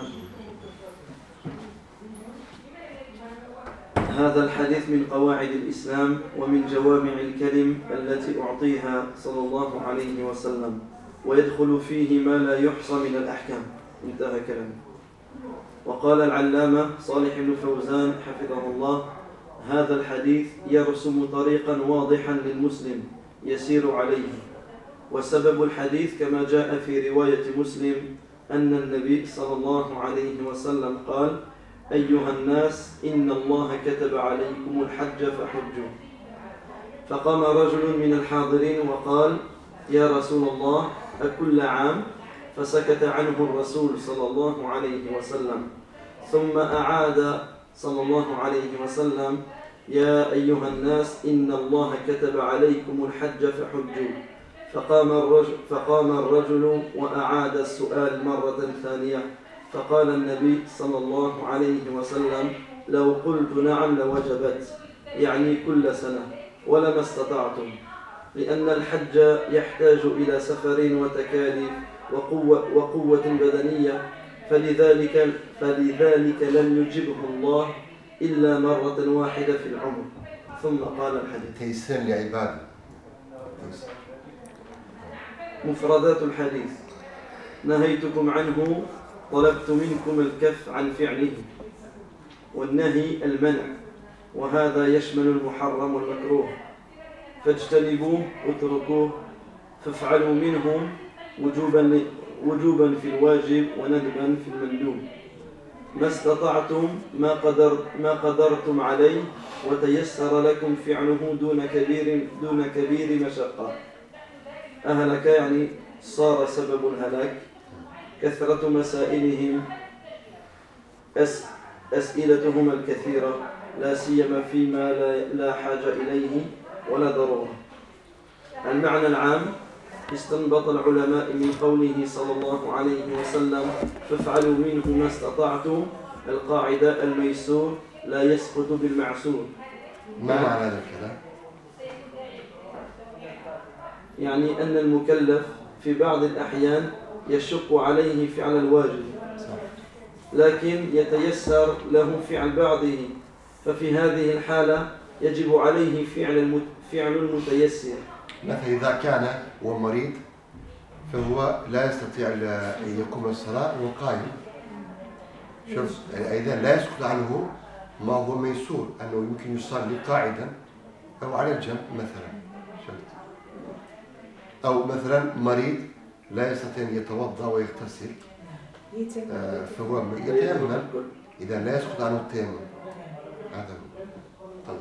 هذا الحديث من قواعد الإسلام ومن جوامع الكلم التي أعطيها صلى الله عليه وسلم، ويدخل فيه ما لا يحصى من الأحكام. انتهى كلامه. وقال العلامة صالح بن فوزان حفظه الله: هذا الحديث يرسم طريقا واضحا للمسلم يسير عليه. وسبب الحديث كما جاء في رواية مسلم أن النبي صلى الله عليه وسلم قال: أيها الناس، إن الله كتب عليكم الحج فحجوا. فقام رجل من الحاضرين وقال: يا رسول الله، أكل عام؟ فسكت عنه الرسول صلى الله عليه وسلم، ثم أعاد صلى الله عليه وسلم: يا أيها الناس، إن الله كتب عليكم الحج فحجوا. فقام الرجل, فقام الرجل وأعاد السؤال مرة ثانية، فقال النبي صلى الله عليه وسلم: لو قلت نعم لوجبت، يعني كل سنة، ولما استطعتم، لأن الحج يحتاج إلى سفر وتكاليف وقوة, وقوة بدنية، فلذلك, فلذلك لم يجبه الله إلا مرة واحدة في العمر. ثم قال الحديث. تيسير لعباده. مفردات الحديث: نهيتكم عنه، طلبت منكم الكف عن فعله. والنهي المنع، وهذا يشمل المحرم والمكروه. فاجتنبوه اتركوه، فافعلوا منه وجوبا, وجوبا في الواجب وندبا في المندوب. ما استطعتم، ما, قدر ما قدرتم عليه، وتيسر لكم فعله دون كبير, دون كبير مشقة. أهلك يعني صار سبب الهلاك. كثرة مسائلهم، أس أسئلتهم الكثيرة، لا سيما فيما لا, لا حاجة إليه ولا ضرورة. المعنى العام: استنبط العلماء من قوله صلى الله عليه وسلم: فافعلوا منه ما استطعتم، القاعدة الميسور لا يسقط بالمعسور. ما معنى هذا الكلام؟ يعني أن المكلف في بعض الأحيان يشق عليه فعل الواجب لكن يتيسر له فعل بعضه، ففي هذه الحالة يجب عليه فعل فعل المتيسر. مثلا إذا كان هو مريض فهو لا يستطيع أن يقوم الصلاة وهو قائم. شوف يعني إذا لا يسقط عنه ما هو ميسور أنه يمكن يصلي قاعدا أو على الجنب مثلا. شفت؟ أو مثلا مريض لا يستطيع أن يتوضأ ويغتسل آه فهو يتيمم إذا لا يسقط عنه التيمم. هذا هو. طيب.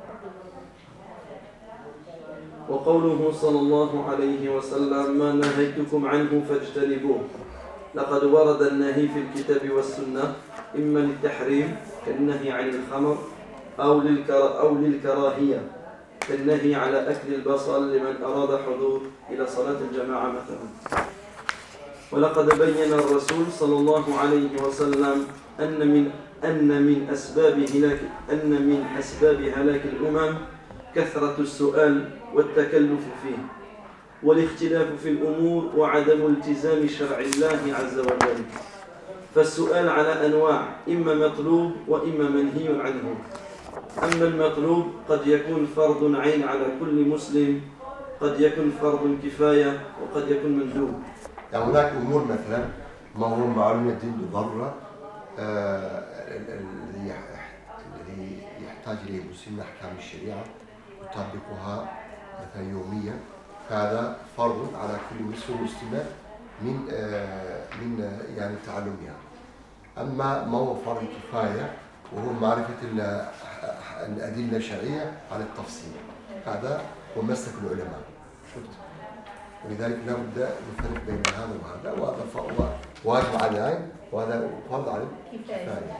وقوله صلى الله عليه وسلم ما نهيتكم عنه فاجتنبوه، لقد ورد النهي في الكتاب والسنة إما للتحريم كالنهي عن الخمر أو, للكرا أو للكراهية كالنهي على أكل البصل لمن أراد حضور إلى صلاة الجماعة مثلا. ولقد بين الرسول صلى الله عليه وسلم أن من أن من أسباب هلاك أن من أسباب هلاك الأمم كثرة السؤال والتكلف فيه والاختلاف في الأمور وعدم التزام شرع الله عز وجل. فالسؤال على أنواع، إما مطلوب وإما منهي عنه. أما المطلوب قد يكون فرض عين على كل مسلم، قد يكون فرض كفاية، وقد يكون مندوب. يعني هناك أمور مثلا ما هو معلوم الدين بالضرورة آه الذي الذي يحتاج إليه المسلم أحكام الشريعة يطبقها مثلا يوميا، فهذا فرض على كل مسلم ومسلمة من آه من آه يعني تعلمها. أما ما هو فرض كفاية وهو معرفة الأدلة الشرعية على التفصيل، هذا هو مسلك العلماء. شفت؟ ولذلك لا بد نفرق بين هذا وهذا، وهذا فهو واجب على العين وهذا فرض على الكفاية.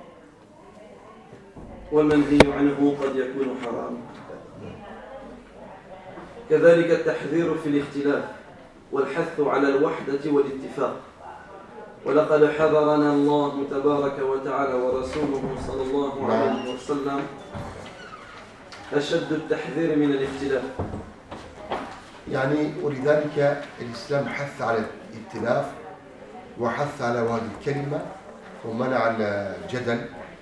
والمنهي عنه قد يكون حرام. كذلك التحذير في الاختلاف والحث على الوحدة والاتفاق. ولقد حذرنا الله تبارك وتعالى ورسوله صلى الله عليه وسلم أشد التحذير من الاختلاف. يعني ولذلك الإسلام حث على الائتلاف وحث على وحدة الكلمة ومنع الجدل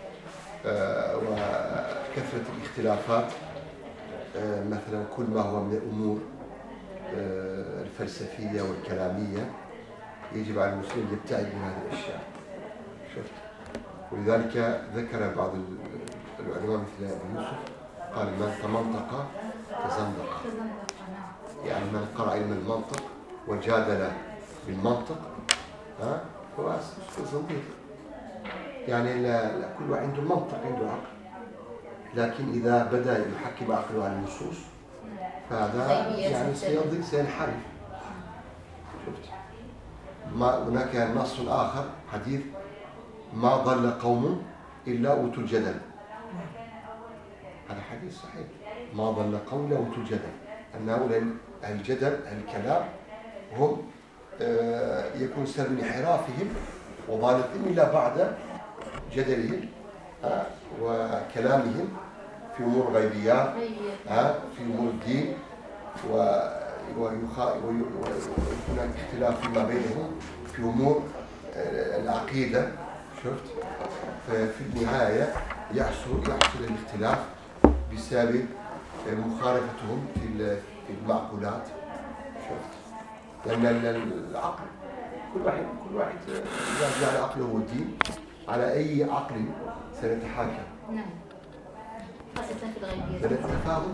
وكثرة الاختلافات، مثلا كل ما هو من الأمور الفلسفية والكلامية يجب على المسلم يبتعد من هذه الأشياء. شفت؟ ولذلك ذكر بعض العلماء مثل أبو يوسف قال من تمنطق تزندق، يعني من قرأ علم المنطق وجادل بالمنطق ها هو زنديق. يعني لا, لا كل واحد عنده منطق عنده عقل، لكن إذا بدأ يحكم عقله على النصوص فهذا يعني سيضل سينحرف. شفت؟ ما هناك نص آخر حديث ما ضل قوم إلا أوتوا الجدل، هذا حديث صحيح. ما ضل قوم إلا أوتوا الجدل، أن هؤلاء الجدل الكلام هم يكون سبب انحرافهم وضالتهم إلا بعد جدلهم وكلامهم في أمور غيبيات في أمور الدين، ويكون اختلاف فيما بينهم في أمور العقيدة. شفت؟ ففي النهاية يحصل يحصل الاختلاف بسبب مخالفتهم في المعقولات. شفت؟ لأن العقل كل واحد كل واحد يجعل عقله والدين على أي عقل سنتحاكم. نعم. خاصة في الغيبيات. التفاهم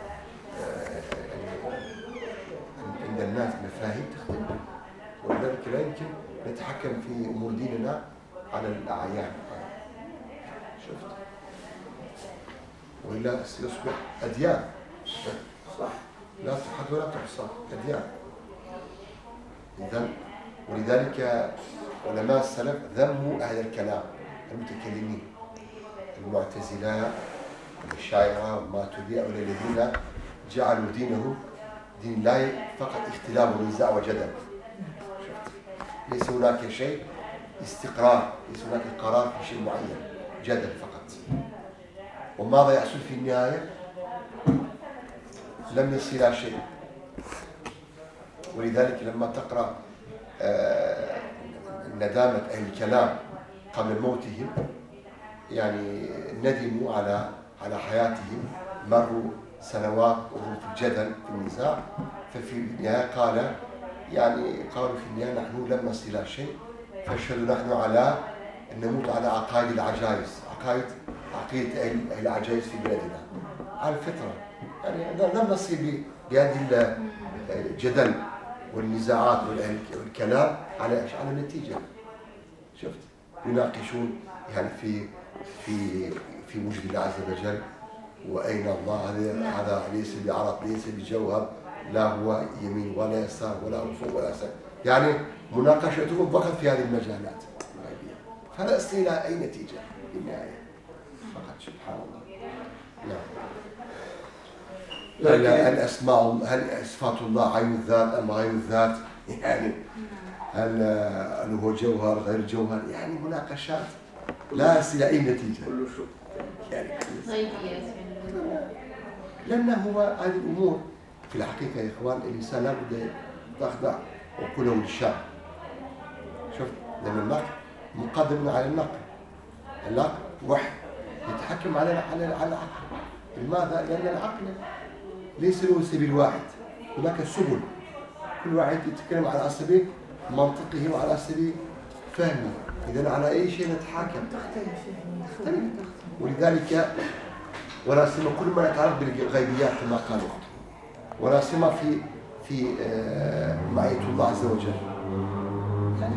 عند الناس مفاهيم تختلف، ولذلك لا يمكن نتحكم في أمور ديننا على الأعيان. شفت؟ وإلا سيصبح أديان. صح؟ لا تحد ولا تحصى أديان. إذن ولذلك علماء السلف ذموا أهل الكلام المتكلمين، المعتزلة الشاعرة الماتريدية الذين جعلوا دينهم دين الله فقط اختلاف ونزاع وجدل. ليس هناك شيء استقرار، ليس هناك قرار في شيء معين، جدل فقط. وماذا يحصل في النهاية؟ لم يصل إلى شيء. ولذلك لما تقرأ آه ندامة أهل الكلام قبل موتهم، يعني ندموا على على حياتهم، مروا سنوات وهم في الجدل في النزاع، ففي النهاية قال يعني قالوا في النهاية نحن لم نصل إلى شيء، فشلوا نحن على أن نموت على عقائد العجائز، عقائد عقيدة أهل العجائز في بلادنا على الفطرة. يعني لم نصل بهذه الجدل والنزاعات والكلام على على النتيجة. شفت؟ يناقشون يعني في في في وجود الله عز وجل، وأين الله، هذا هذا ليس بعرق، ليس بجوهر، لا هو يمين ولا يسار ولا هو فوق ولا أسفل، يعني مناقشتهم فقط في هذه المجالات الغيبية، فلا يصل إلى أي نتيجة في النهاية فقط. سبحان الله. نعم. هل الأسماء، هل صفات الله عين الذات أم غير الذات؟ يعني هل هل هو جوهر غير جوهر؟ يعني مناقشات لا يصل إلى أي نتيجة. يعني غيبيات. لأنه هو هذه الأمور في الحقيقة يا إخوان الإنسان لابد تخضع عقوله للشرع. شفت؟ لأن النقل مقدم على النقل. النقل وحي يتحكم على على على العقل. لماذا؟ لأن العقل ليس له سبيل واحد، هناك سبل، كل واحد يتكلم على سبيل منطقه وعلى سبيل فهمه. إذن على أي شيء نتحاكم. تختلف. ولذلك ولا سيما كل ما يتعرض بالغيبيات كما قالوا، ولا سيما في في معية الله عز وجل. يعني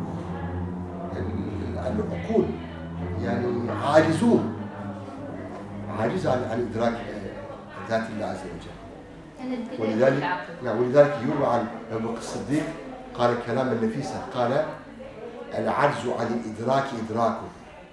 العقول يعني عاجزون، عاجز عن عن إدراك ذات الله عز وجل. ولذلك نعم ولذلك يروى عن أبو بكر الصديق قال كلاما نفيسا، قال العجز عن الإدراك إدراكه.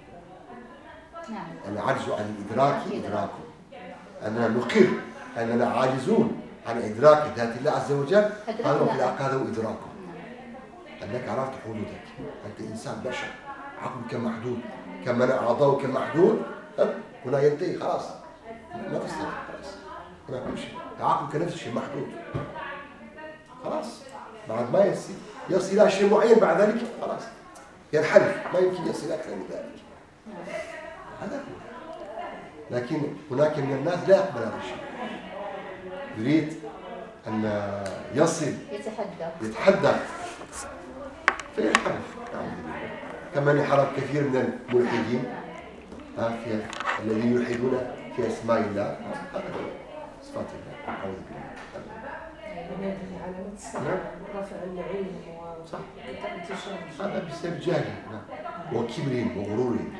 نعم. العجز عن الإدراك إدراكه. أننا نقر أننا عاجزون عن إدراك ذات الله عز وجل، هذا هو في الحقيقة هذا هو إدراكه. أنك عرفت حدودك، أنت إنسان بشر، عقلك محدود، كما أعضاؤك محدود، هنا ينتهي خلاص، ما تستطيع خلاص، هنا كل شيء، عقلك نفس الشيء محدود، خلاص، بعد ما يصل يصل إلى شيء معين بعد ذلك خلاص ينحرف، ما يمكن يصل أكثر من ذلك. هذا هو. لكن هناك من الناس لا يقبل هذا الشيء، يريد أن يصل يتحدى يتحدى فينحرف، كما انحرف كثير من الملحدين في الذين يلحدون في أسماء الله، صفات الله. أعوذ بالله. هذه علامات الساعة، رفع العلم وانتشار هذا بسبب جهلهم وكبرهم وغرورهم.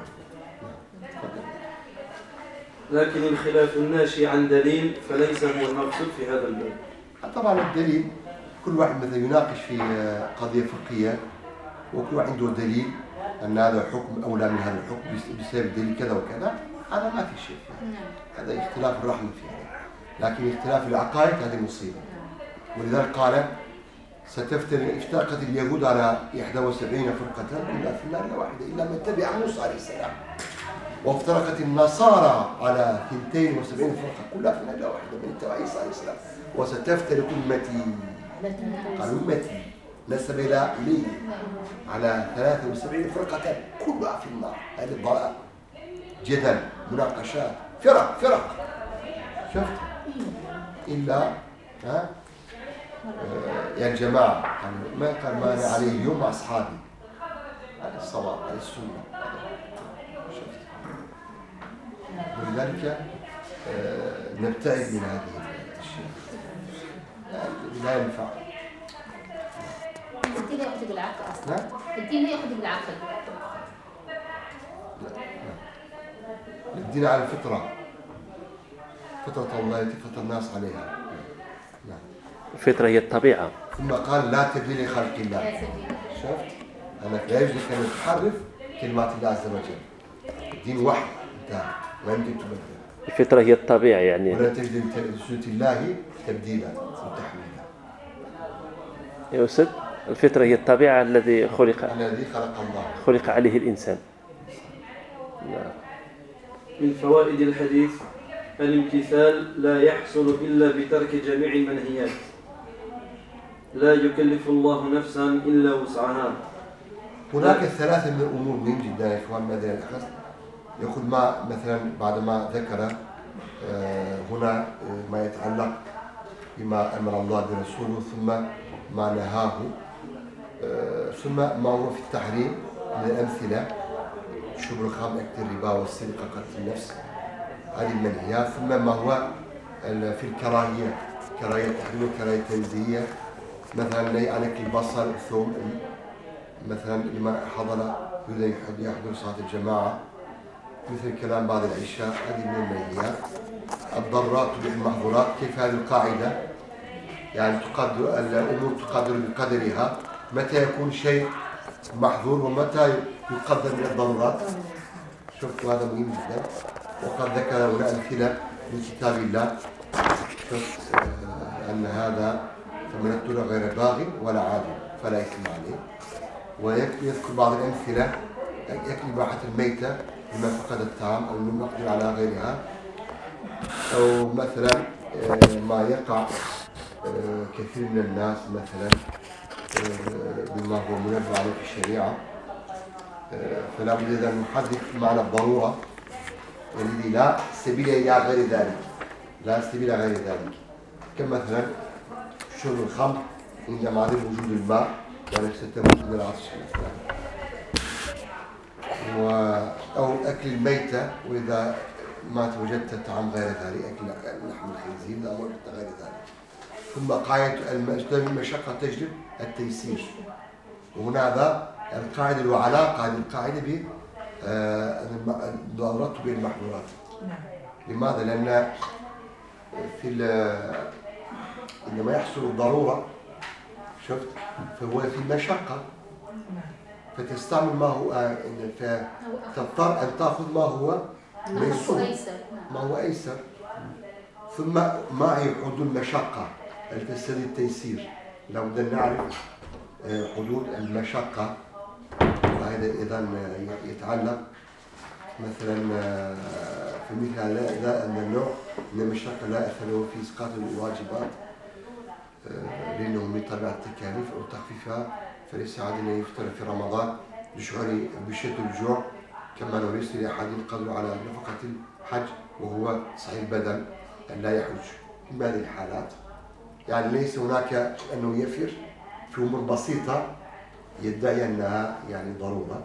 لكن الخلاف الناشئ عن دليل فليس هو المقصود في هذا الباب. طبعا الدليل كل واحد مثلا يناقش في قضية فقهية وكل واحد عنده دليل أن هذا حكم أولى من هذا الحكم بسبب دليل كذا وكذا، هذا ما في شيء فيه. هذا اختلاف الرحمة فيه، لكن اختلاف العقائد هذه مصيبة. ولذلك قال ستفترق افترقت اليهود على إحدى وسبعين فرقة كلها في النار إلا واحدة إلا من تبع موسى عليه السلام، وافترقت النصارى على اثنتين وسبعين فرقة كلها في النار إلا واحدة من تبع عيسى عليه السلام، وستفترق أمتي، قال أمتي نسب إلى إليه على ثلاثة وسبعين فرقة كلها في النار. هذه الضلال، جدل، مناقشات، فرق فرق شفت إلا ها يا الجماعة يعني ما قال ما أنا عليه اليوم مع أصحابي، على الصواب على السنة. شفت؟ ولذلك نبتعد من هذه الأشياء، لا ينفع. الدين لا يأخذ بالعقل أصلا. نعم؟ الدين لا يأخذ بالعقل. الدين على الفطرة، فطرة الله التي فطر الناس عليها. نعم. الفطرة هي الطبيعة. ثم قال لا تبديل لخلق الله. شفت؟ أنك لا يجوز أن تحرف كلمات الله عز وجل. الدين وحي انتهى، لا يمكن تبدل. الفطرة هي الطبيعة يعني. ولا تجد لسنة الله تبديلا وتحويلا. يا أستاذ الفطرة هي الطبيعة الذي خلق الذي خلق الله خلق عليه الإنسان. من فوائد الحديث الامتثال لا يحصل إلا بترك جميع المنهيات. لا يكلف الله نفسا إلا وسعها. هناك ثلاثة من الأمور مهم جدا يا إخوان ماذا الأخذ يقول ما مثلا بعدما ذكر هنا ما يتعلق بما أمر الله برسوله ثم ما نهاه ثم ما هو في التحريم من الأمثلة شرب الخمر أكل الربا والسرقة قتل النفس هذه المنهيات ثم ما هو في الكراهية كراهية تحريم والكراهية التنزيهية مثلا نهي عن أكل البصل الثوم مثلا لما حضر يريد يحضر صلاة الجماعة مثل كلام بعد العشاء هذه من المنهيات. الضرورات تبيح المحظورات كيف هذه القاعدة يعني تقدر الأمور تقدر بقدرها متى يكون شيء محظور ومتى يقدر من الضرورات. شوف هذا مهم جدا وقد ذكر هنا أمثلة من كتاب الله شوف أن هذا فمن اضطر غير باغ ولا عاد فلا إثم عليه ويذكر بعض الأمثلة يكفي إباحة الميتة لما فقد الطعام أو لما يقدر على غيرها أو مثلا ما يقع كثير من الناس مثلا بما هو منبه عليه في الشريعة فلا بد أن نحدد معنى الضرورة الذي لا سبيل إلى غير ذلك لا سبيل إلى غير ذلك كمثلا شرب الخمر عندما عدم وجود الماء ونفس تموت من العطش و... أو أكل الميتة وإذا ما وجدت طعام غير ذلك أكل لحم الخنزير أو غير ذلك. ثم قاعدة المشقة تجلب التيسير وهنا هذا القاعدة الوعلاء هذه القاعدة بالضرورات بالمحظورات. لماذا؟ لأن في عندما يحصل الضرورة شفت فهو في المشقة فتستعمل ما هو فتضطر أن تأخذ ما هو ميسور ما هو أيسر ثم مع حدود المشقة التي التيسير لابد أن نعرف حدود المشقة وهذا إذا يتعلق مثلا في مثل هذا أن النوع من المشقة لا أثر له في إسقاط الواجبات لأنه من طبيعة التكاليف أو تخفيفها فليس عادي أن يفطر في رمضان بشعور بشدة الجوع كما لو ليس لأحد القدر على نفقة الحج وهو صحيح البدن أن لا يحج في هذه الحالات يعني ليس هناك أنه يفر في أمور بسيطة يدعي أنها يعني ضرورة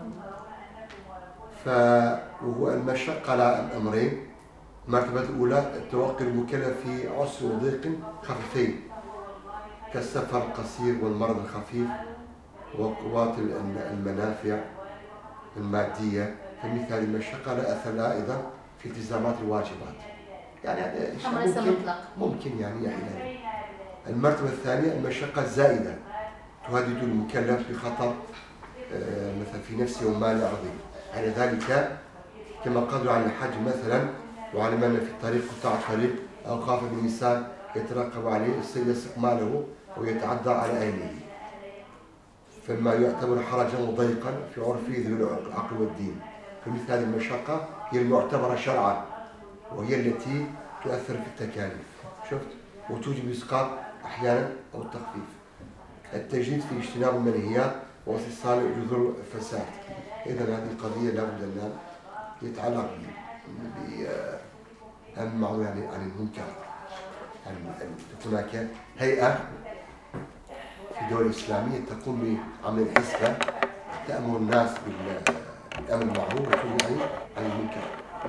فهو المشقة على الأمرين. المرتبة الأولى التوقي المكلف في عسر وضيق خفيفين كالسفر القصير والمرض الخفيف وقوات المنافع المادية فمثل هذه المشقة لا أثر لها أيضا في التزامات الواجبات يعني ممكن, ممكن يعني يحيى. المرتبة الثانية المشقة الزائدة تهدد المكلف بخطر مثلا في نفسه ومال عظيم يعني ذلك كما قدر على الحج مثلا وعلم أن في الطريق قطاع طريق أو خاف من إنسان يترقب عليه يسرق ماله ويتعدى على أهله فما يعتبر حرجا وضيقا في عرفه ذو العقل والدين فمثل هذه المشقة هي المعتبرة شرعا وهي التي تؤثر في التكاليف شفت وتوجب إسقاط أحيانا أو التخفيف. التجديد في اجتناب المنهيات واستئصال جذور الفساد إذا هذه القضية لابد أن يتعلق بأهم معلومة يعني عن المنكر أن هناك هيئة في الدولة الإسلامية تقوم بعمل الحسبة تأمر الناس بالأمر المعروف وتنهي عن المنكر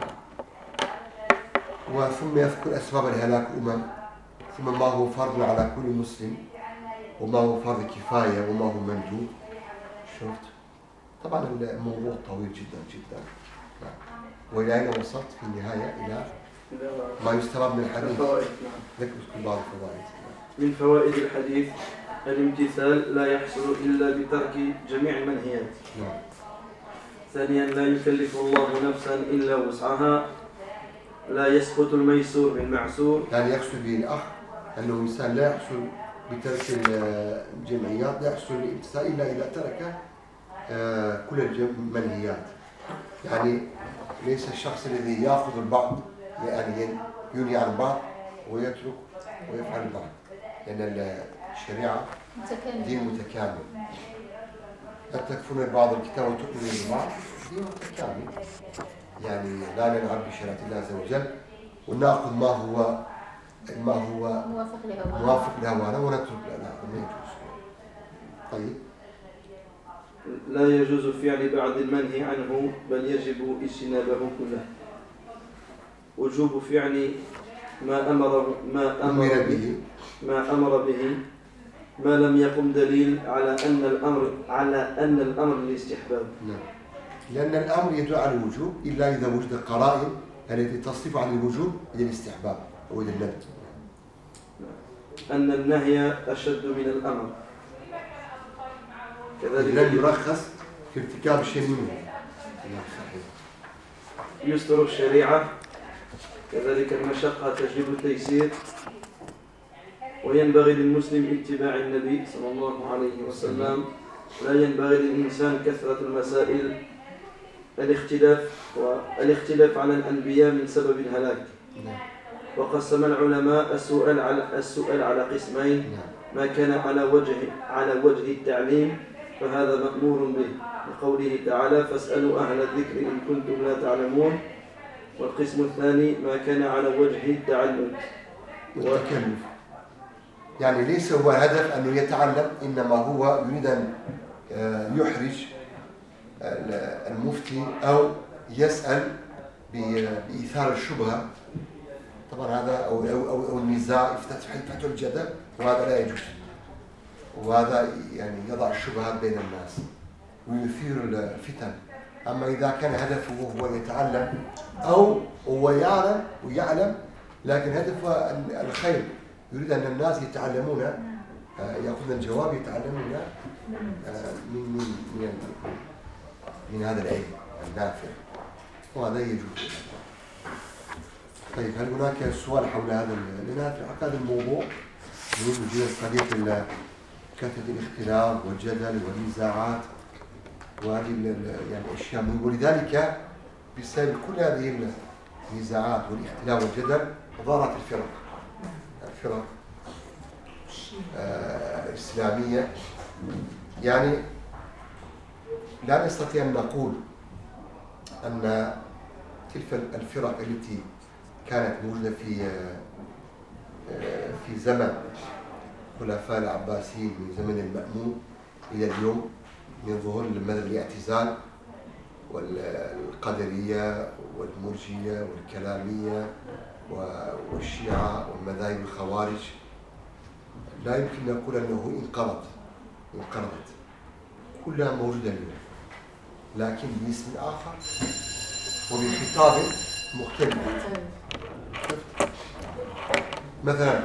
وثم يذكر أسباب الهلاك الأمم ثم ما هو فرض على كل مسلم وما هو فرض كفاية وما هو مندوب شفت طبعا الموضوع طويل جدا جدا وإلى أين وصلت في النهاية إلى ما يستفاد من الحديث ذكر بعض الفوائد. من فوائد الحديث الامتثال لا يحصل إلا بترك جميع المنهيات. نعم. ثانيا لا يكلف الله نفسا إلا وسعها لا يسقط الميسور بالمعسور يعني يقصد به الأخ أنه إنسان لا يحصل بترك الجمعيات لا يحصل الامتثال إلا إذا ترك كل المنهيات. يعني ليس الشخص الذي يأخذ البعض يعني ينهي عن البعض ويترك ويفعل البعض، لأن الشريعة دين متكامل. لا تكفرون البعض الكتاب وتؤمنون بالبعض، دين متكامل. يعني لا نلعب بشريعة الله عز وجل ونأخذ ما هو ما هو موافق لهوانا ونترك لا ما يجوز. طيب لا يجوز فعل بعض المنهي عنه بل يجب اجتنابه كله. وجوب فعل ما أمر ما أمر به ما أمر به ما لم يقم دليل على أن الأمر على أن الأمر للاستحباب. نعم. لأن الأمر يدل على الوجوب إلا إذا وجد قرائن التي تصرف عن الوجوب إلى الاستحباب أو إلى الندب. أن النهي أشد من الأمر. كذلك لم يرخص في ارتكاب شيء منه. يستر الشريعة، كذلك المشقة تجلب التيسير. وينبغي للمسلم اتباع النبي صلى الله عليه وسلم. لا ينبغي للإنسان كثرة المسائل. الاختلاف والاختلاف على الأنبياء من سبب الهلاك. وقسم العلماء السؤال على السؤال على قسمين: ما كان على وجه على وجه التعليم فهذا مأمور به لقوله تعالى: فاسألوا أهل الذكر إن كنتم لا تعلمون. والقسم الثاني ما كان على وجه التعلم والتكلف. يعني ليس هو الهدف أنه يتعلم، إنما هو يريد أن يحرج المفتي أو يسأل بإثارة الشبهة. طبعا هذا أو أو أو النزاع يفتح الجدل، وهذا لا يجوز. وهذا يعني يضع الشبهات بين الناس ويثير الفتن. أما إذا كان هدفه هو يتعلم أو هو يعلم ويعلم لكن هدفه الخير، يريد أن الناس يتعلمون، يأخذون الجواب، يتعلمون من من من, من هذا العلم النافع، وهذا يجوز. طيب هل هناك سؤال حول هذا؟ لأن في عقد الموضوع من جهة قضية كثرة الاختلاف والجدل والنزاعات وهذه يعني أشياء، ولذلك بسبب كل هذه النزاعات والاختلاف والجدل ظهرت الفرق الفرق آه الإسلامية. يعني لا نستطيع أن نقول أن تلك الفرق التي كانت موجودة في آه في زمن خلفاء العباسيين من زمن المأمون إلى اليوم، من ظهور المذهب الاعتزال والقدرية والمرجية والكلامية والشيعة والمذاهب الخوارج، لا يمكن أن نقول أنه انقرض انقرضت، كلها موجودة اليوم لكن باسم آخر وبخطاب مختلف. مثلا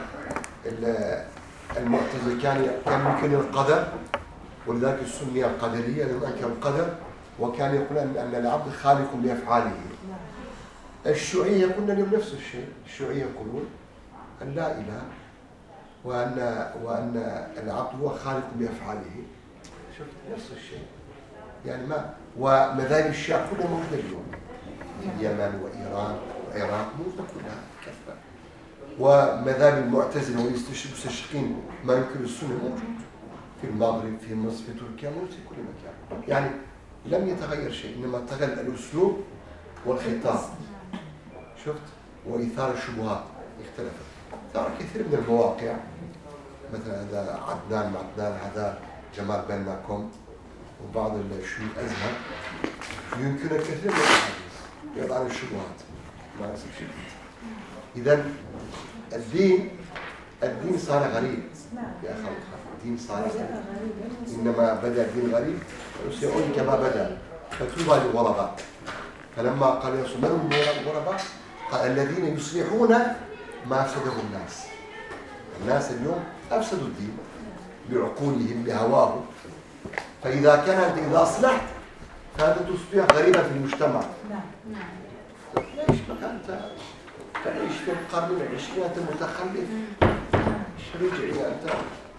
المعتزلة كان كان يمكن القدر، ولذلك سمي القدرية لأنه أنكر القدر، وكان يقول أن العبد خالق بأفعاله. الشيوعية يقولون لهم نفس الشيء، الشيوعية يقولون أن لا إله وأن وأن العبد هو خالق بأفعاله. شفت نفس الشيء يعني ما. ومذاهب الشيعة كلها موجودة اليوم في اليمن وإيران وعراق، موجودة كلها كثرة. ومذاهب المعتزلة والمستشرقين ما ينكر السنة موجود في المغرب، في مصر، في تركيا، موجود في كل مكان. يعني لم يتغير شيء، إنما تغير الأسلوب والخطاب. شفت؟ وإثارة الشبهات اختلفت. ترى كثير من المواقع، مثلا هذا عدنان مع عدنان، هذا جمال بينكم، وبعض الشيوخ أزهر يمكن كثير من الأحاديث يضع الشبهات ما نفس الشيء. إذا الدين الدين صار غريب يا أخي، الدين صار غريب. إنما بدأ الدين غريب وسيعود كما بدأ، فتوبى للغرباء. فلما قال يسوع من هم الغرباء؟ قال الذين يصلحون ما أفسده الناس. الناس اليوم أفسدوا الدين بعقولهم بهواهم. فإذا كان أنت إذا أصلحت فهذا تصبح غريبا في المجتمع. ليش بقى أنت تعيش في القرن العشرين أنت متخلف؟ إيش رجعي أنت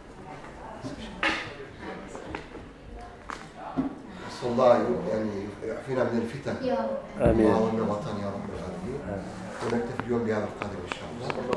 نسأل الله يعني يعافينا من الفتن. يا آمين. اللهم وطن يا رب العالمين. ونكتفي اليوم بهذا القدر إن شاء الله.